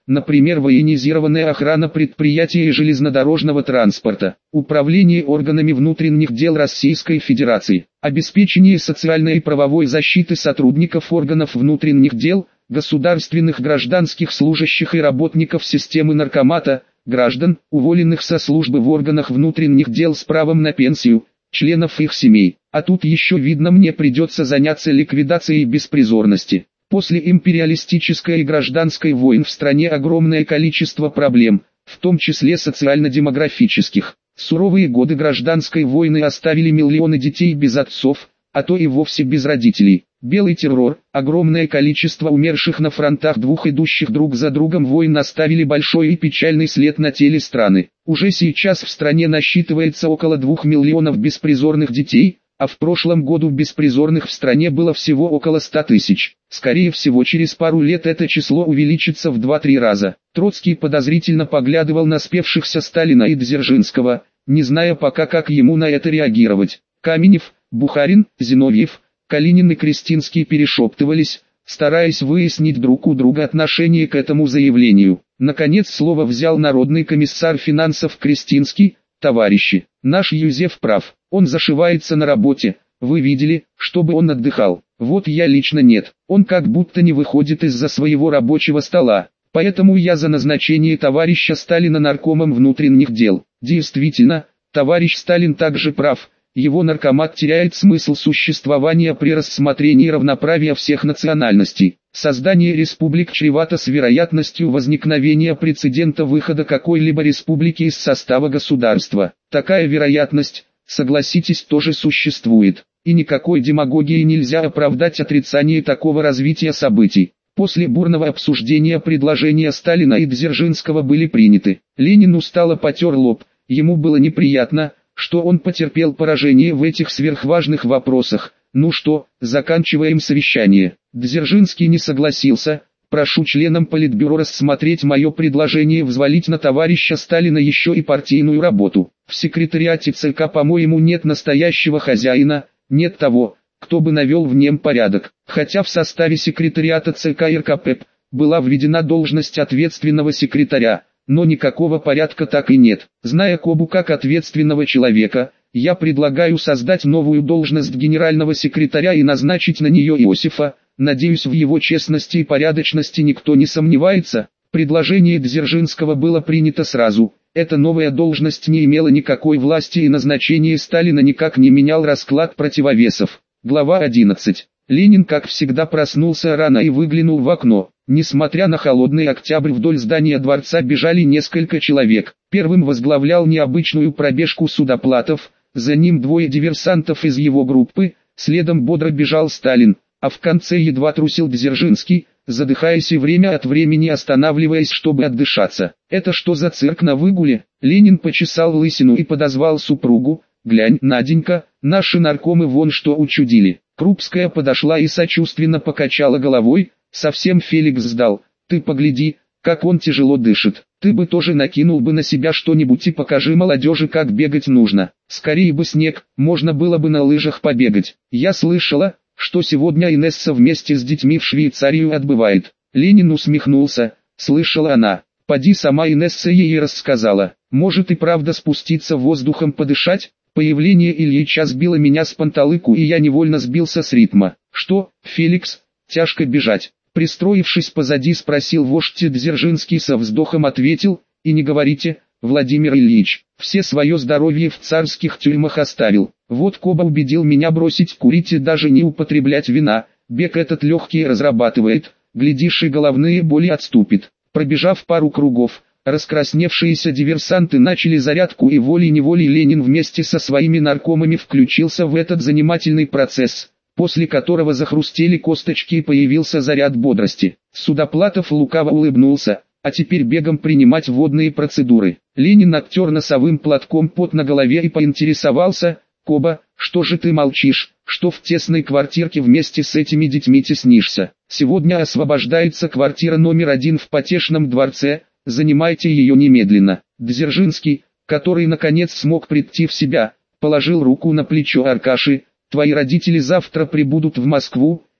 S1: например, военизированная охрана предприятий и железнодорожного транспорта, управление органами внутренних дел Российской Федерации, обеспечение социальной и правовой защиты сотрудников органов внутренних дел, государственных гражданских служащих и работников системы наркомата, граждан, уволенных со службы в органах внутренних дел с правом на пенсию, членов их семей. А тут еще видно, мне придется заняться ликвидацией беспризорности. После империалистической и гражданской войн в стране огромное количество проблем, в том числе социально-демографических. Суровые годы гражданской войны оставили миллионы детей без отцов, а то и вовсе без родителей. Белый террор, огромное количество умерших на фронтах двух идущих друг за другом войн оставили большой и печальный след на теле страны. Уже сейчас в стране насчитывается около двух миллионов беспризорных детей, а в прошлом году беспризорных в стране было всего около ста тысяч. Скорее всего, через пару лет это число увеличится в два-три раза. Троцкий подозрительно поглядывал на спевшихся Сталина и Дзержинского, не зная пока, как ему на это реагировать. Каменев, Бухарин, Зиновьев, Калинин и Крестинский перешептывались, стараясь выяснить друг у друга отношение к этому заявлению. Наконец слово взял народный комиссар финансов Крестинский. Товарищи, наш Юзеф прав, он зашивается на работе, вы видели, чтобы он отдыхал. Вот я лично нет, он как будто не выходит из-за своего рабочего стола. Поэтому я за назначение товарища Сталина наркомом внутренних дел. Действительно, товарищ Сталин также прав. Его наркомат теряет смысл существования при рассмотрении равноправия всех национальностей. Создание республик чревато с вероятностью возникновения прецедента выхода какой-либо республики из состава государства. Такая вероятность, согласитесь, тоже существует. И никакой демагогией нельзя оправдать отрицание такого развития событий. После бурного обсуждения предложения Сталина и Дзержинского были приняты. Ленин устало потер лоб, ему было неприятно, что он потерпел поражение в этих сверхважных вопросах. Ну что, заканчиваем совещание. Дзержинский не согласился. Прошу членам Политбюро рассмотреть мое предложение взвалить на товарища Сталина еще и партийную работу. В секретариате ЦК, по-моему, нет настоящего хозяина, нет того, кто бы навел в нем порядок. Хотя в составе секретариата ЦК РКП была введена должность ответственного секретаря, но никакого порядка так и нет. Зная Кобу как ответственного человека, я предлагаю создать новую должность генерального секретаря и назначить на нее Иосифа. Надеюсь, в его честности и порядочности никто не сомневается. Предложение Дзержинского было принято сразу. Эта новая должность не имела никакой власти, и назначение Сталина никак не менял расклад противовесов. Глава одиннадцать. Ленин, как всегда, проснулся рано и выглянул в окно. Несмотря на холодный октябрь, вдоль здания дворца бежали несколько человек. Первым возглавлял необычную пробежку Судоплатов, за ним двое диверсантов из его группы, следом бодро бежал Сталин, а в конце едва трусил Дзержинский, задыхаясь и время от времени останавливаясь, чтобы отдышаться. «Это что за цирк на выгуле?» Ленин почесал лысину и подозвал супругу. «Глянь, Наденька, наши наркомы вон что учудили». Крупская подошла и сочувственно покачала головой. «Совсем Феликс сдал, ты погляди, как он тяжело дышит. Ты бы тоже накинул бы на себя что-нибудь и покажи молодежи, как бегать нужно. Скорее бы снег, можно было бы на лыжах побегать. Я слышала, что сегодня Инесса вместе с детьми в Швейцарию отбывает». Ленин усмехнулся. Слышала она. Поди сама Инесса ей рассказала. Может и правда спуститься воздухом подышать? Появление Ильича сбило меня с панталыку, и я невольно сбился с ритма. «Что, Феликс, тяжко бежать?» Пристроившись позади, спросил вождь. Дзержинский со вздохом ответил: «И не говорите, Владимир Ильич, все свое здоровье в царских тюрьмах оставил. Вот Коба убедил меня бросить курить и даже не употреблять вина. Бег этот легкий разрабатывает, глядишь, и головные боли отступит». Пробежав пару кругов, раскрасневшиеся диверсанты начали зарядку, и волей-неволей Ленин вместе со своими наркомами включился в этот занимательный процесс, после которого захрустели косточки и появился заряд бодрости. Судоплатов лукаво улыбнулся: «А теперь бегом принимать водные процедуры». Ленин оттер носовым платком пот на голове и поинтересовался: «Коба, что же ты молчишь, что в тесной квартирке вместе с этими детьми теснишься? Сегодня освобождается квартира номер один в Потешном дворце, занимайте ее немедленно». Дзержинский, который наконец смог прийти в себя, положил руку на плечо Аркаши: «Твои родители завтра прибудут в Москву,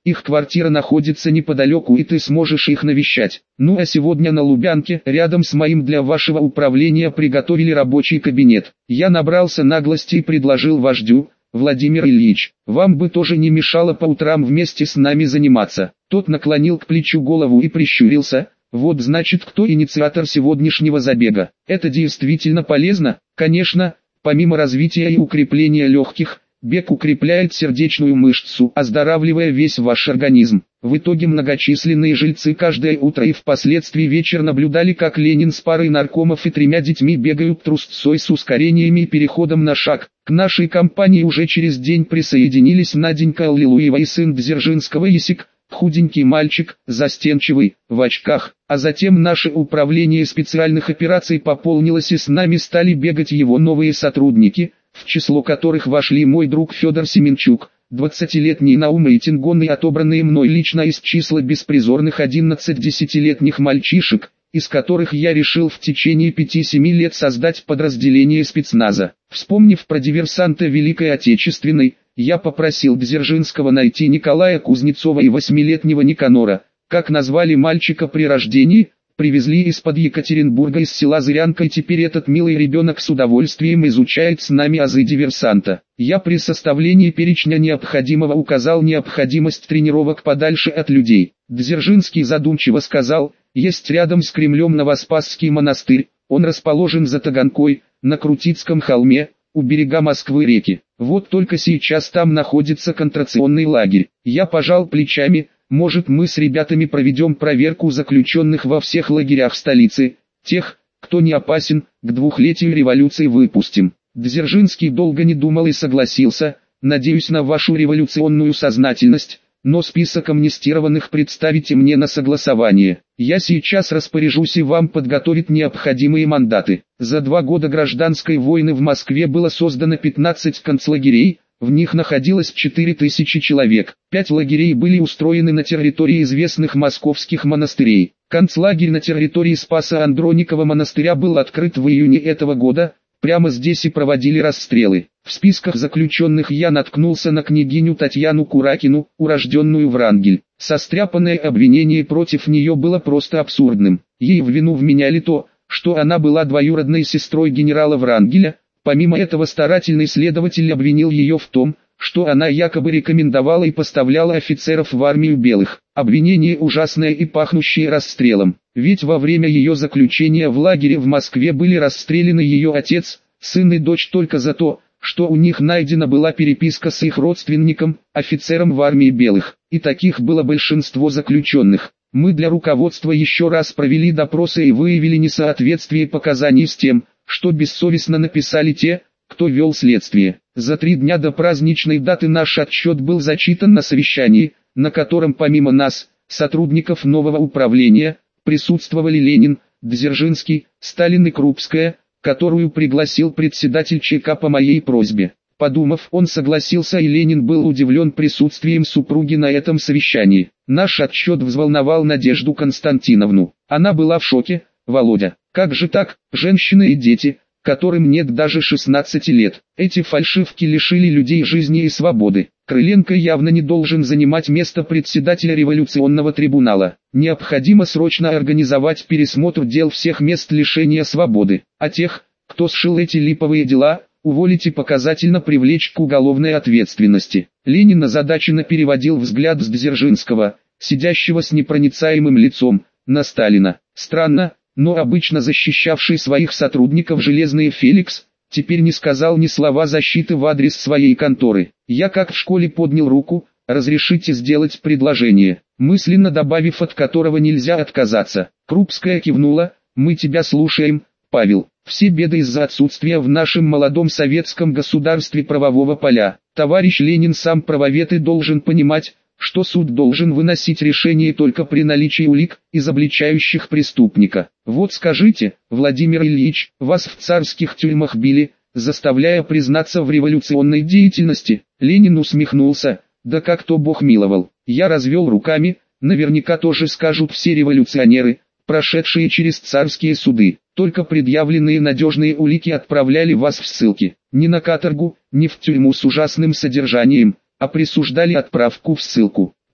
S1: Их квартира находится неподалеку, и ты сможешь их навещать. Ну а сегодня на Лубянке, рядом с моим, для вашего управления приготовили рабочий кабинет. Я набрался наглости и предложил вождю: Владимир Ильич, вам бы тоже не мешало по утрам вместе с нами заниматься. Тот наклонил к плечу голову и прищурился. Вот значит, кто инициатор сегодняшнего забега. Это действительно полезно? Конечно, помимо развития и укрепления легких, бег укрепляет сердечную мышцу, оздоравливая весь ваш организм. В итоге многочисленные жильцы каждое утро и впоследствии вечер наблюдали, как Ленин с парой наркомов и тремя детьми бегают трусцой с ускорениями и переходом на шаг. К нашей компании уже через день присоединились Наденька Аллилуева и сын Дзержинского Исик, худенький мальчик, застенчивый, в очках. А затем наше управление специальных операций пополнилось, и с нами стали бегать его новые сотрудники, в число которых вошли мой друг Федор Семенчук, двадцатилетний Наум Рейтингон, и отобранные мной лично из числа беспризорных одиннадцать десятилетних мальчишек, из которых я решил в течение пяти-семи лет создать подразделение спецназа. Вспомнив про диверсанта Великой Отечественной, я попросил Дзержинского найти Николая Кузнецова и восьмилетнего Никанора, как назвали мальчика при рождении. Привезли из-под Екатеринбурга, из села Зырянка, и теперь этот милый ребенок с удовольствием изучает с нами азы диверсанта. Я при составлении перечня необходимого указал необходимость тренировок подальше от людей. Дзержинский задумчиво сказал: есть рядом с Кремлем Новоспасский монастырь, он расположен за Таганкой, на Крутицком холме, у берега Москвы-реки. Вот только сейчас там находится концентрационный лагерь. Я пожал плечами. Может, мы с ребятами проведем проверку заключенных во всех лагерях столицы, тех, кто не опасен, к двухлетию революции выпустим. Дзержинский долго не думал и согласился: надеюсь на вашу революционную сознательность, но список амнистированных представите мне на согласование. Я сейчас распоряжусь, и вам подготовят необходимые мандаты. За два года гражданской войны в Москве было создано пятнадцать концлагерей. В них находилось четыре тысячи человек. Пять лагерей были устроены на территории известных московских монастырей. Концлагерь на территории Спаса-Андроникова монастыря был открыт в июне этого года. Прямо здесь и проводили расстрелы. В списках заключенных я наткнулся на княгиню Татьяну Куракину, урожденную Врангель. Состряпанное обвинение против нее было просто абсурдным. Ей в вину вменяли то, что она была двоюродной сестрой генерала Врангеля. Помимо этого, старательный следователь обвинил ее в том, что она якобы рекомендовала и поставляла офицеров в армию белых. Обвинение ужасное и пахнущее расстрелом. Ведь во время ее заключения в лагере в Москве были расстреляны ее отец, сын и дочь только за то, что у них найдена была переписка с их родственником, офицером в армии белых. И таких было большинство заключенных. Мы для руководства еще раз провели допросы и выявили несоответствие показаний с тем, что бессовестно написали те, кто вел следствие. За три дня до праздничной даты наш отчет был зачитан на совещании, на котором помимо нас, сотрудников нового управления, присутствовали Ленин, Дзержинский, Сталин и Крупская, которую пригласил председатель ЧК по моей просьбе. Подумав, он согласился, и Ленин был удивлен присутствием супруги на этом совещании. Наш отчет взволновал Надежду Константиновну. Она была в шоке. Володя, как же так, женщины и дети, которым нет даже шестнадцати лет. Эти фальшивки лишили людей жизни и свободы. Крыленко явно не должен занимать место председателя революционного трибунала. Необходимо срочно организовать пересмотр дел всех мест лишения свободы. А тех, кто сшил эти липовые дела, уволить и показательно привлечь к уголовной ответственности. Ленин озадаченно переводил взгляд с Дзержинского, сидящего с непроницаемым лицом, на Сталина. Странно, но обычно защищавший своих сотрудников железный Феликс, теперь не сказал ни слова защиты в адрес своей конторы. Я как в школе поднял руку: разрешите сделать предложение, мысленно добавив, от которого нельзя отказаться. Крупская кивнула: мы тебя слушаем, Павел. Все беды из-за отсутствия в нашем молодом советском государстве правового поля. Товарищ Ленин сам правовед и должен понимать, что суд должен выносить решение только при наличии улик, изобличающих преступника. Вот скажите, Владимир Ильич, вас в царских тюрьмах били, заставляя признаться в революционной деятельности? Ленин усмехнулся: да как то Бог миловал. Я развел руками: наверняка тоже скажут все революционеры, прошедшие через царские суды. Только предъявленные надежные улики отправляли вас в ссылки. Не на каторгу, не в тюрьму с ужасным содержанием, а присуждали отправку в ссылку.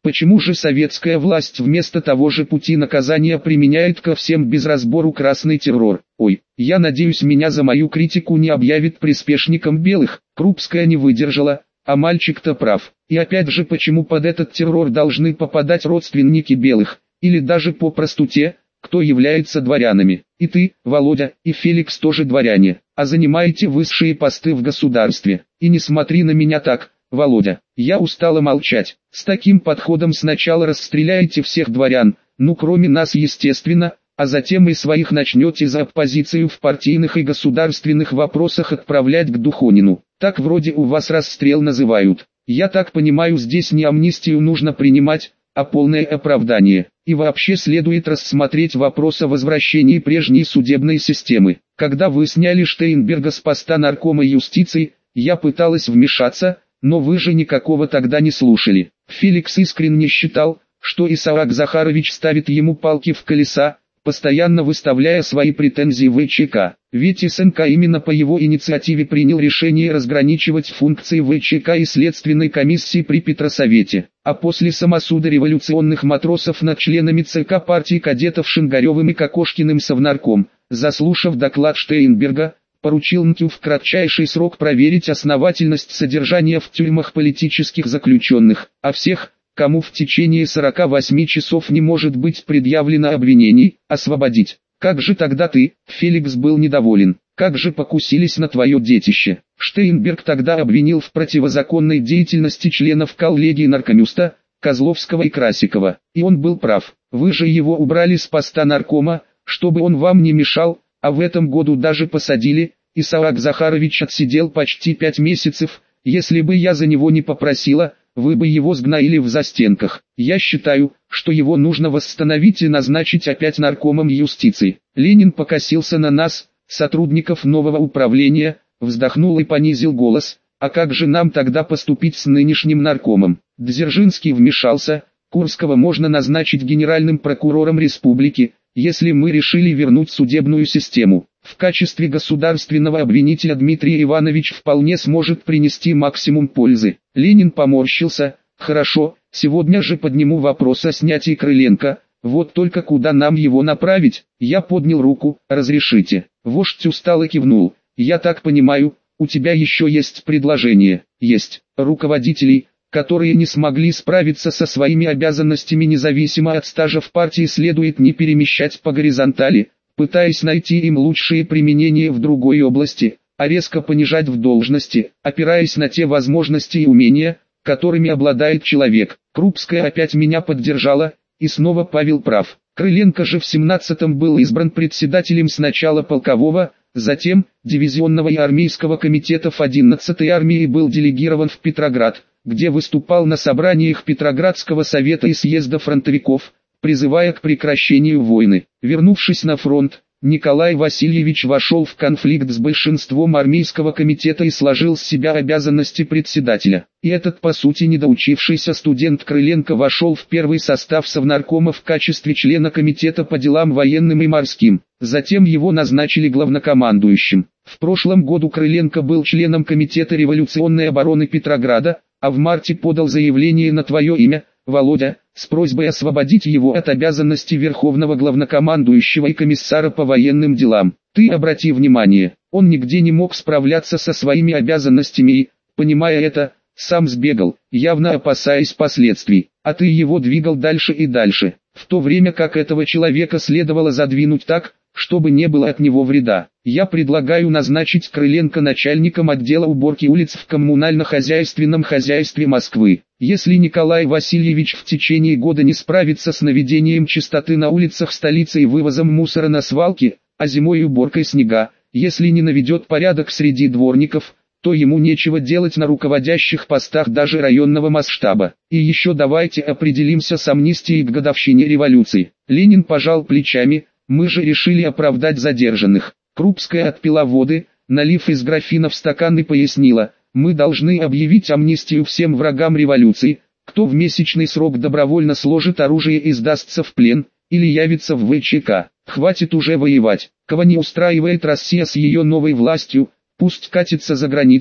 S1: Почему же советская власть вместо того же пути наказания применяет ко всем без разбору красный террор? Ой, я надеюсь, меня за мою критику не объявит приспешником белых. Крупская не выдержала, а мальчик-то прав. И опять же, почему под этот террор должны попадать родственники белых, или даже попросту те, кто является дворянами? И ты, Володя, и Феликс тоже дворяне, а занимаете высшие посты в государстве. И не смотри на меня так, Володя, я устала молчать. С таким подходом сначала расстреляете всех дворян, ну кроме нас естественно, а затем и своих начнете за оппозицию в партийных и государственных вопросах отправлять к Духонину. Так вроде у вас расстрел называют. Я так понимаю, здесь не амнистию нужно принимать, а полное оправдание. И вообще следует рассмотреть вопрос о возвращении прежней судебной системы. Когда вы сняли Штейнберга с поста наркома юстиции, я пыталась вмешаться, но вы же никакого тогда не слушали. Феликс искренне считал, что Исаак Захарович ставит ему палки в колеса, постоянно выставляя свои претензии в ВЧК. Ведь СНК именно по его инициативе принял решение разграничивать функции ВЧК и Следственной комиссии при Петросовете. А после самосуда революционных матросов над членами ЦК партии кадетов Шингаревым и Кокошкиным Совнарком, заслушав доклад Штейнберга, поручил МТЮ в кратчайший срок проверить основательность содержания в тюрьмах политических заключенных, а всех, кому в течение сорока восьми часов не может быть предъявлено обвинений, освободить. Как же тогда ты, Феликс, был недоволен? Как же покусились на твое детище? Штейнберг тогда обвинил в противозаконной деятельности членов коллегии наркомюста, Козловского и Красикова. И он был прав. Вы же его убрали с поста наркома, чтобы он вам не мешал, а в этом году даже посадили. Исаак Захарович отсидел почти пять месяцев. Если бы я за него не попросила, вы бы его сгноили в застенках. Я считаю, что его нужно восстановить и назначить опять наркомом юстиции. Ленин покосился на нас, сотрудников нового управления, вздохнул и понизил голос. А как же нам тогда поступить с нынешним наркомом? Дзержинский вмешался. Курского можно назначить генеральным прокурором республики, если мы решили вернуть судебную систему. В качестве государственного обвинителя Дмитрий Иванович вполне сможет принести максимум пользы. Ленин поморщился. Хорошо, сегодня же подниму вопрос о снятии Крыленко. Вот только куда нам его направить? Я поднял руку. Разрешите. Вождь устало кивнул. Я так понимаю, у тебя еще есть предложение? Есть. Руководителей, которые не смогли справиться со своими обязанностями независимо от стажа в партии, следует не перемещать по горизонтали, пытаясь найти им лучшие применения в другой области, а резко понижать в должности, опираясь на те возможности и умения, которыми обладает человек. Крупская опять меня поддержала, и снова Павел прав. Крыленко же в семнадцатом был избран председателем сначала полкового, затем дивизионного и армейского комитетов одиннадцатой армии и был делегирован в Петроград, где выступал на собраниях Петроградского совета и съезда фронтовиков, призывая к прекращению войны. Вернувшись на фронт, Николай Васильевич вошел в конфликт с большинством армейского комитета и сложил с себя обязанности председателя. И этот по сути недоучившийся студент Крыленко вошел в первый состав Совнаркома в качестве члена комитета по делам военным и морским. Затем его назначили главнокомандующим. В прошлом году Крыленко был членом комитета революционной обороны Петрограда, а в марте подал заявление на твое имя, Володя, с просьбой освободить его от обязанностей верховного главнокомандующего и комиссара по военным делам. Ты обрати внимание, он нигде не мог справляться со своими обязанностями и, понимая это, сам сбегал, явно опасаясь последствий, а ты его двигал дальше и дальше, в то время как этого человека следовало задвинуть так, чтобы не было от него вреда. Я предлагаю назначить Крыленко начальником отдела уборки улиц в коммунально-хозяйственном хозяйстве Москвы. Если Николай Васильевич в течение года не справится с наведением чистоты на улицах столицы и вывозом мусора на свалки, а зимой и уборкой снега, если не наведет порядок среди дворников, то ему нечего делать на руководящих постах даже районного масштаба. И еще давайте определимся с амнистией к годовщине революции. Ленин пожал плечами. Мы же решили оправдать задержанных. Крупская отпила воды, налив из графина в стакан и пояснила, мы должны объявить амнистию всем врагам революции, кто в месячный срок добровольно сложит оружие и сдастся в плен, или явится в ВЧК. Хватит уже воевать. Кого не устраивает Россия с ее новой властью, пусть катится за границу,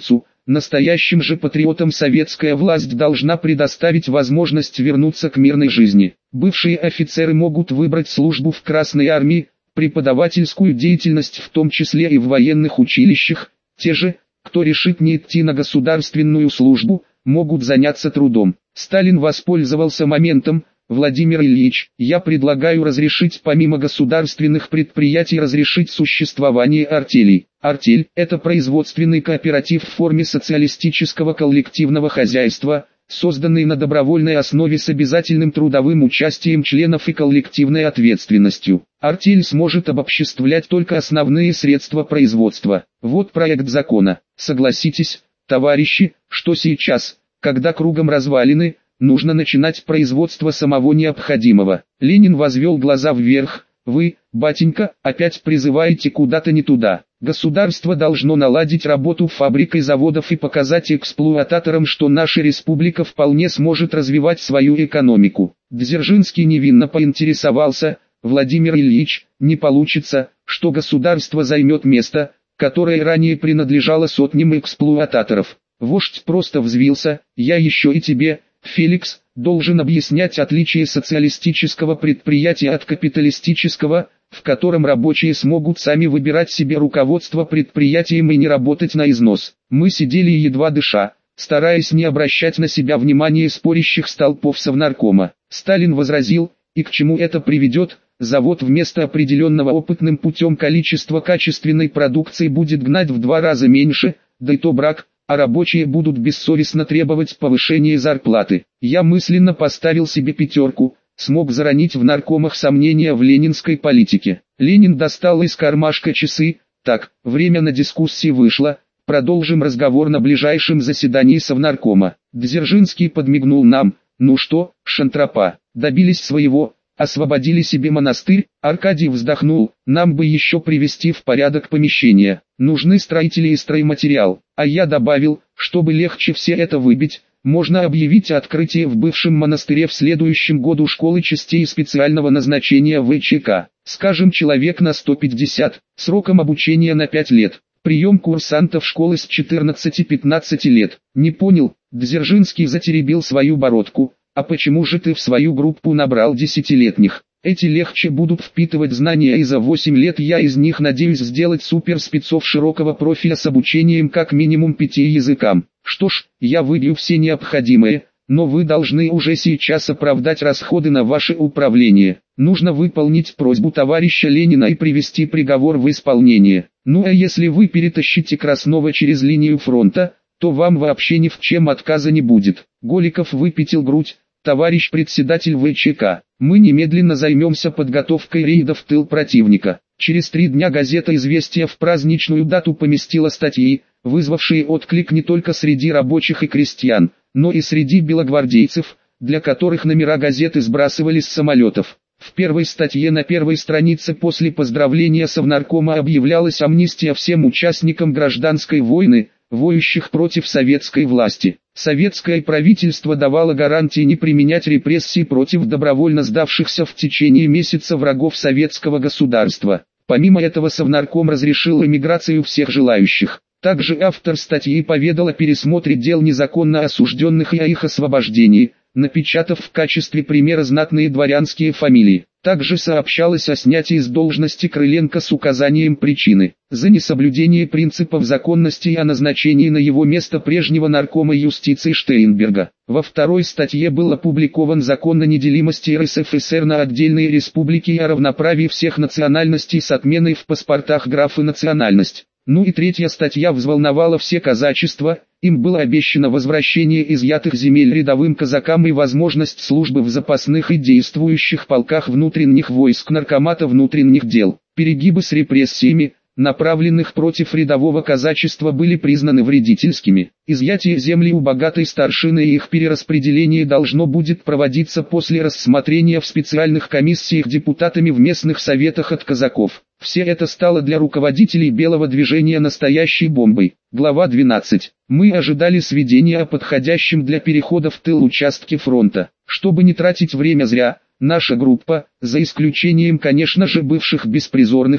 S1: настоящим же патриотам советская власть должна предоставить возможность вернуться к мирной жизни. Бывшие офицеры могут выбрать службу в Красной армии, преподавательскую деятельность в том числе и в военных училищах. Те же, кто решит не идти на государственную службу, могут заняться трудом. Сталин воспользовался моментом. Владимир Ильич, я предлагаю разрешить помимо государственных предприятий разрешить существование артелей. Артель – это производственный кооператив в форме социалистического коллективного хозяйства, созданный на добровольной основе с обязательным трудовым участием членов и коллективной ответственностью. Артель сможет обобществлять только основные средства производства. Вот проект закона. Согласитесь, товарищи, что сейчас, когда кругом развалины, нужно начинать производство самого необходимого. Ленин возвел глаза вверх. Вы, батенька, опять призываете куда-то не туда. Государство должно наладить работу фабрик и заводов и показать эксплуататорам, что наша республика вполне сможет развивать свою экономику. Дзержинский невинно поинтересовался: Владимир Ильич, не получится, что государство займет место, которое ранее принадлежало сотням эксплуататоров. Вождь просто взвился: я еще и тебе, Феликс, должен объяснять отличие социалистического предприятия от капиталистического, в котором рабочие смогут сами выбирать себе руководство предприятием и не работать на износ. Мы сидели едва дыша, стараясь не обращать на себя внимания спорящих столпов Совнаркома. Сталин возразил: и к чему это приведет? Завод вместо определенного опытным путем количества качественной продукции будет гнать в два раза меньше, да и то брак, а рабочие будут бессовестно требовать повышения зарплаты. Я мысленно поставил себе пятерку, смог заронить в наркомах сомнения в ленинской политике. Ленин достал из кармашка часы. Так, время на дискуссии вышло, продолжим разговор на ближайшем заседании Совнаркома. Дзержинский подмигнул нам: ну что, шантропа, добились своего, освободили себе монастырь. Аркадий вздохнул: нам бы еще привести в порядок помещение, нужны строители и стройматериал. А я добавил: чтобы легче все это выбить, можно объявить открытие в бывшем монастыре в следующем году школы частей специального назначения ВЧК. Скажем, человек на сто пятьдесят, сроком обучения на пять лет. Прием курсантов школы с четырнадцати-пятнадцати лет. Не понял, Дзержинский затеребил свою бородку. А почему же ты в свою группу набрал десятилетних? Эти легче будут впитывать знания, и за восемь лет я из них надеюсь сделать суперспецов широкого профиля с обучением как минимум пяти языкам. Что ж, я выбью все необходимое, но вы должны уже сейчас оправдать расходы на ваше управление. Нужно выполнить просьбу товарища Ленина и привести приговор в исполнение. Ну а если вы перетащите Краснова через линию фронта, то вам вообще ни в чем отказа не будет. Голиков выпятил грудь: товарищ председатель ВЧК, мы немедленно займемся подготовкой рейда в тыл противника. Через три дня газета «Известия» в праздничную дату поместила статьи, вызвавшие отклик не только среди рабочих и крестьян, но и среди белогвардейцев, для которых номера газеты сбрасывали с самолетов. В первой статье на первой странице после поздравления Совнаркома объявлялась амнистия всем участникам гражданской войны, воюющих против советской власти. Советское правительство давало гарантии не применять репрессии против добровольно сдавшихся в течение месяца врагов советского государства. Помимо этого Совнарком разрешил эмиграцию всех желающих. Также автор статьи поведал о пересмотре дел незаконно осужденных и о их освобождении, напечатав в качестве примера знатные дворянские фамилии. Также сообщалось о снятии с должности Крыленко с указанием причины за несоблюдение принципов законности и о назначении на его место прежнего наркома юстиции Штейнберга. Во второй статье был опубликован закон о неделимости РСФСР на отдельные республики и о равноправии всех национальностей с отменой в паспортах графы «национальность». Ну и третья статья взволновала все казачества. Им было обещано возвращение изъятых земель рядовым казакам и возможность службы в запасных и действующих полках внутренних войск Наркомата внутренних дел. Перегибы с репрессиями, направленных против рядового казачества, были признаны вредительскими. Изъятие земли у богатой старшины и их перераспределение должно будет проводиться после рассмотрения в специальных комиссиях депутатами в местных советах от казаков. Все это стало для руководителей белого движения настоящей бомбой. Глава двенадцать. Мы ожидали сведения о подходящем для перехода в тыл участке фронта. Чтобы не тратить время зря, наша группа, за исключением, конечно же, бывших беспризорных,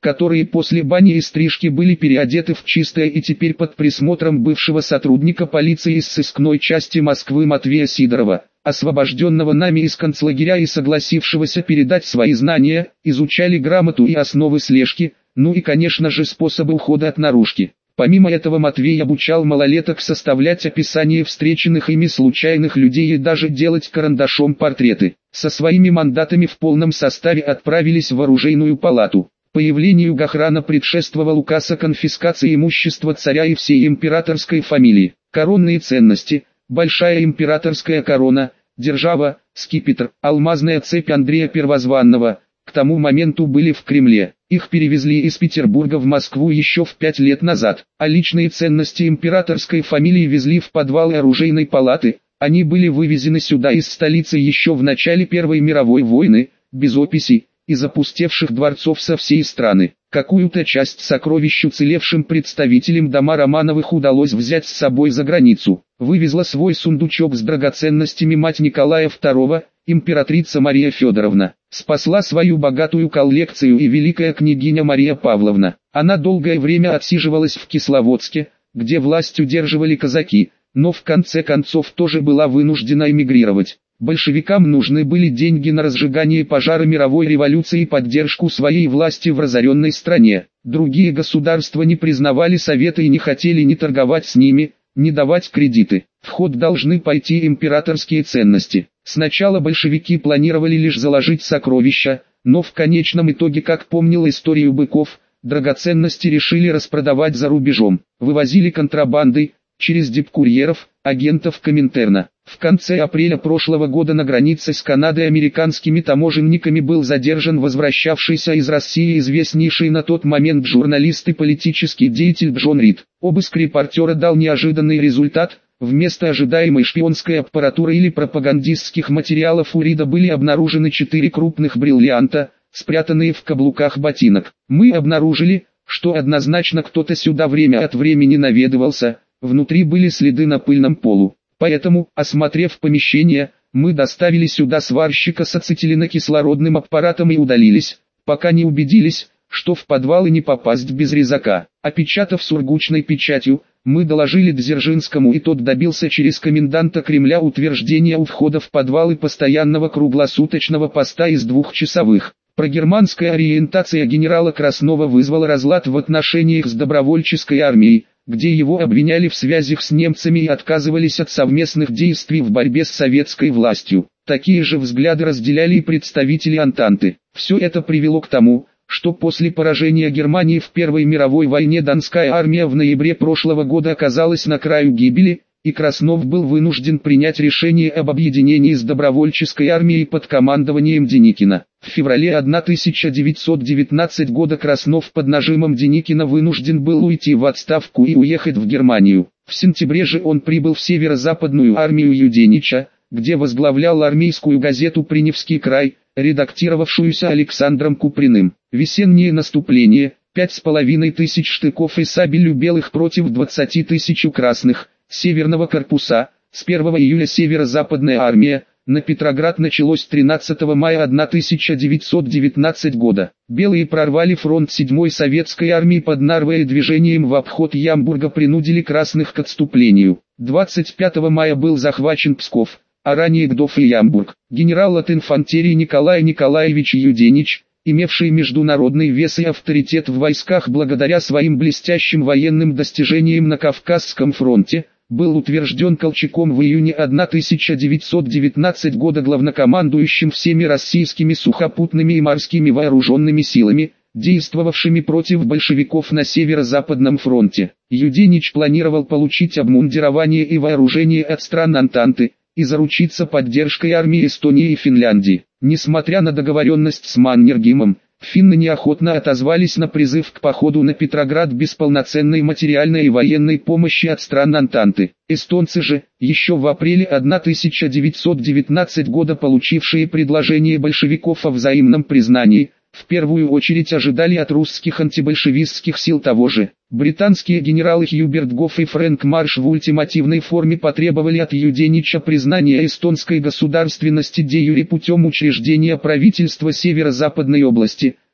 S1: которые после бани и стрижки были переодеты в чистое и теперь под присмотром бывшего сотрудника полиции из сыскной части Москвы Матвея Сидорова, освобожденного нами из концлагеря и согласившегося передать свои знания, изучали грамоту и основы слежки, ну и конечно же способы ухода от наружки. Помимо этого Матвей обучал малолеток составлять описание встреченных ими случайных людей и даже делать карандашом портреты. Со своими мандатами в полном составе отправились в оружейную палату. Появлению Гохрана предшествовал указ о конфискации имущества царя и всей императорской фамилии. Коронные ценности, большая императорская корона, держава, скипетр, алмазная цепь Андрея Первозванного, к тому моменту были в Кремле. Их перевезли из Петербурга в Москву еще в пять лет назад, а личные ценности императорской фамилии везли в подвалы оружейной палаты. Они были вывезены сюда из столицы еще в начале Первой мировой войны, без описей, из опустевших дворцов со всей страны. Какую-то часть сокровищ уцелевшим представителям дома Романовых удалось взять с собой за границу. Вывезла свой сундучок с драгоценностями мать Николая второго, императрица Мария Федоровна. Спасла свою богатую коллекцию и великая княгиня Мария Павловна. Она долгое время отсиживалась в Кисловодске, где власть удерживали казаки, но в конце концов тоже была вынуждена эмигрировать. Большевикам нужны были деньги на разжигание пожара мировой революции и поддержку своей власти в разоренной стране. Другие государства не признавали Советы и не хотели ни торговать с ними, ни давать кредиты. В ход должны пойти императорские ценности. Сначала большевики планировали лишь заложить сокровища, но в конечном итоге, как помнил историю Быков, драгоценности решили распродавать за рубежом. Вывозили контрабандой, через дипкурьеров, агентов Коминтерна. В конце апреля прошлого года на границе с Канадой американскими таможенниками был задержан возвращавшийся из России известнейший на тот момент журналист и политический деятель Джон Рид. Обыск репортера дал неожиданный результат. Вместо ожидаемой шпионской аппаратуры или пропагандистских материалов у Рида были обнаружены четыре крупных бриллианта, спрятанные в каблуках ботинок. Мы обнаружили, что однозначно кто-то сюда время от времени наведывался, внутри были следы на пыльном полу. Поэтому, осмотрев помещение, мы доставили сюда сварщика с ацетиленокислородным аппаратом и удалились, пока не убедились, что в подвалы не попасть без резака. Опечатав сургучной печатью, мы доложили Дзержинскому, и тот добился через коменданта Кремля утверждения у входа в подвалы постоянного круглосуточного поста из двухчасовых. Прогерманская ориентация генерала Краснова вызвала разлад в отношениях с добровольческой армией, где его обвиняли в связях с немцами и отказывались от совместных действий в борьбе с советской властью. Такие же взгляды разделяли и представители Антанты. Все это привело к тому, что после поражения Германии в Первой мировой войне Донская армия в ноябре прошлого года оказалась на краю гибели, и Краснов был вынужден принять решение об объединении с добровольческой армией под командованием Деникина. В феврале тысяча девятьсот девятнадцатого года Краснов под нажимом Деникина вынужден был уйти в отставку и уехать в Германию. В сентябре же он прибыл в северо-западную армию Юденича, где возглавлял армейскую газету «Приневский край», редактировавшуюся Александром Куприным. Весеннее наступление, пять с половиной тысяч штыков и сабель у белых против двадцати тысяч у красных, Северного корпуса. С первого июля северо-западная армия, на Петроград началось тринадцатого мая тысяча девятьсот девятнадцатого года. Белые прорвали фронт седьмой советской армии под Нарвой и движением в обход Ямбурга принудили красных к отступлению. двадцать пятого мая был захвачен Псков, а ранее Гдов и Ямбург. Генерал от инфантерии Николай Николаевич Юденич, имевший международный вес и авторитет в войсках благодаря своим блестящим военным достижениям на Кавказском фронте, был утвержден Колчаком в июне тысяча девятьсот девятнадцатого года главнокомандующим всеми российскими сухопутными и морскими вооруженными силами, действовавшими против большевиков на Северо-Западном фронте. Юденич планировал получить обмундирование и вооружение от стран Антанты и заручиться поддержкой армии Эстонии и Финляндии. Несмотря на договоренность с Маннергеймом, финны неохотно отозвались на призыв к походу на Петроград без полноценной материальной и военной помощи от стран Антанты. Эстонцы же, еще в апреле тысяча девятьсот девятнадцатого года получившие предложение большевиков о взаимном признании, в первую очередь ожидали от русских антибольшевистских сил того же. Британские генералы Хьюберт Гофф и Фрэнк Марш в ультимативной форме потребовали от Юденича признания эстонской государственности де юре путем учреждения правительства Северо-Западной области,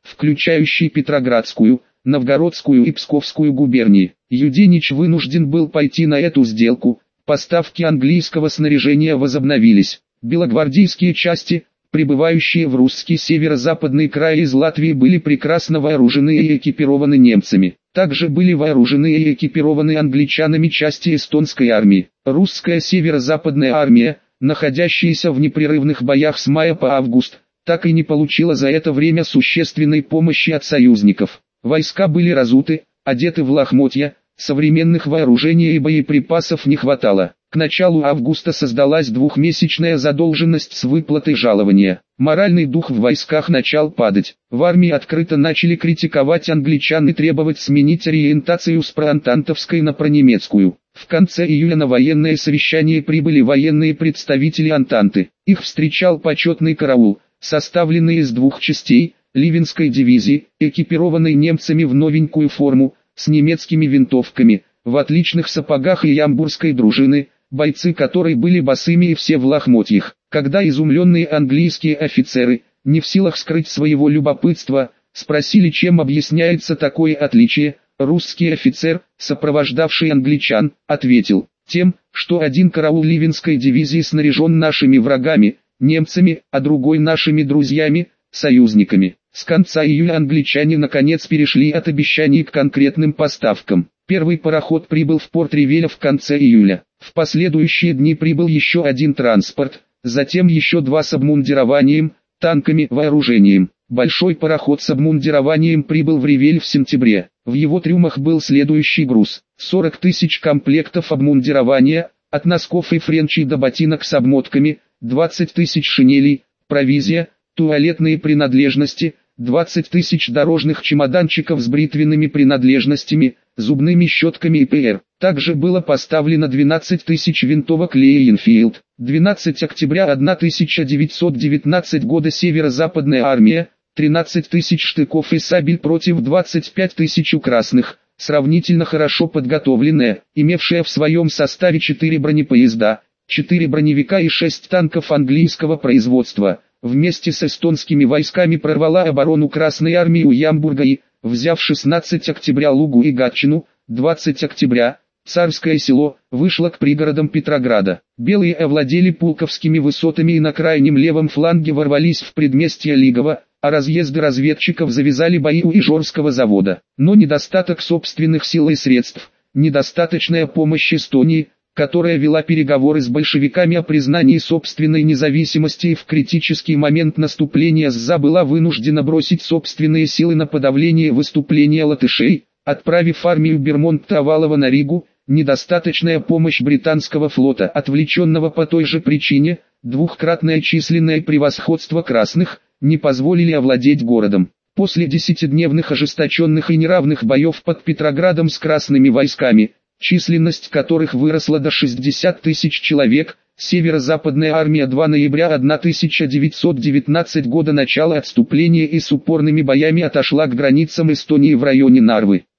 S1: включающий Петроградскую, Новгородскую и Псковскую губернии. Юденич вынужден был пойти на эту сделку, поставки английского снаряжения возобновились. Белогвардейские части, прибывающие в русский северо-западный край из Латвии, были прекрасно вооружены и экипированы немцами. Также были вооружены и экипированы англичанами части эстонской армии. Русская северо-западная армия, находящаяся в непрерывных боях с мая по август, так и не получила за это время существенной помощи от союзников. Войска были разуты, одеты в лохмотья, современных вооружений и боеприпасов не хватало. К началу августа создалась двухмесячная задолженность с выплатой жалования. Моральный дух в войсках начал падать. В армии открыто начали критиковать англичан и требовать сменить ориентацию с проантантовской на пронемецкую. В конце июля на военное совещание прибыли военные представители Антанты. Их встречал почетный караул, составленный из двух частей, Ливенской дивизии, экипированной немцами в новенькую форму, с немецкими винтовками, в отличных сапогах, и ямбурской дружины, бойцы которой были босыми и все в лохмотьях. Когда изумленные английские офицеры, не в силах скрыть своего любопытства, спросили, чем объясняется такое отличие, русский офицер, сопровождавший англичан, ответил: тем, что один караул Ливенской дивизии снаряжен нашими врагами, немцами, а другой нашими друзьями, союзниками. С конца июля англичане наконец перешли от обещаний к конкретным поставкам. Первый пароход прибыл в порт Ревеля в конце июля. В последующие дни прибыл еще один транспорт, затем еще два с обмундированием, танками, вооружением. Большой пароход с обмундированием прибыл в Ревель в сентябре. В его трюмах был следующий груз: сорок тысяч комплектов обмундирования, от носков и френчей до ботинок с обмотками, двадцать тысяч шинелей, провизия, туалетные принадлежности, двадцать тысяч дорожных чемоданчиков с бритвенными принадлежностями, зубными щетками и ПР. Также было поставлено двенадцать тысяч винтовок Лея Инфилд. двенадцатого октября тысяча девятьсот девятнадцатого года Северо-Западная армия, тринадцать тысяч штыков и сабель против двадцати пяти тысяч у красных, сравнительно хорошо подготовленная, имевшая в своем составе четыре бронепоезда, четыре броневика и шесть танков английского производства, вместе с эстонскими войсками прорвала оборону Красной армии у Ямбурга и, взяв шестнадцатого октября Лугу и Гатчину, двадцатого октября, Царское село, вышла к пригородам Петрограда. Белые овладели Пулковскими высотами и на крайнем левом фланге ворвались в предместье Лигово, а разъезды разведчиков завязали бои у Ижорского завода. Но недостаток собственных сил и средств, недостаточная помощь Эстонии, которая вела переговоры с большевиками о признании собственной независимости и в критический момент наступления СЗА была вынуждена бросить собственные силы на подавление выступления латышей, отправив армию Бермонта-Овалова на Ригу. Недостаточная помощь британского флота, отвлеченного по той же причине, двухкратное численное превосходство красных, не позволили овладеть городом. После десятидневных ожесточенных и неравных боев под Петроградом с красными войсками, численность которых выросла до шестидесяти тысяч человек, Северо-Западная армия два ноября тысяча девятьсот девятнадцатого года начала отступления и с упорными боями отошла к границам Эстонии в районе Нарвы.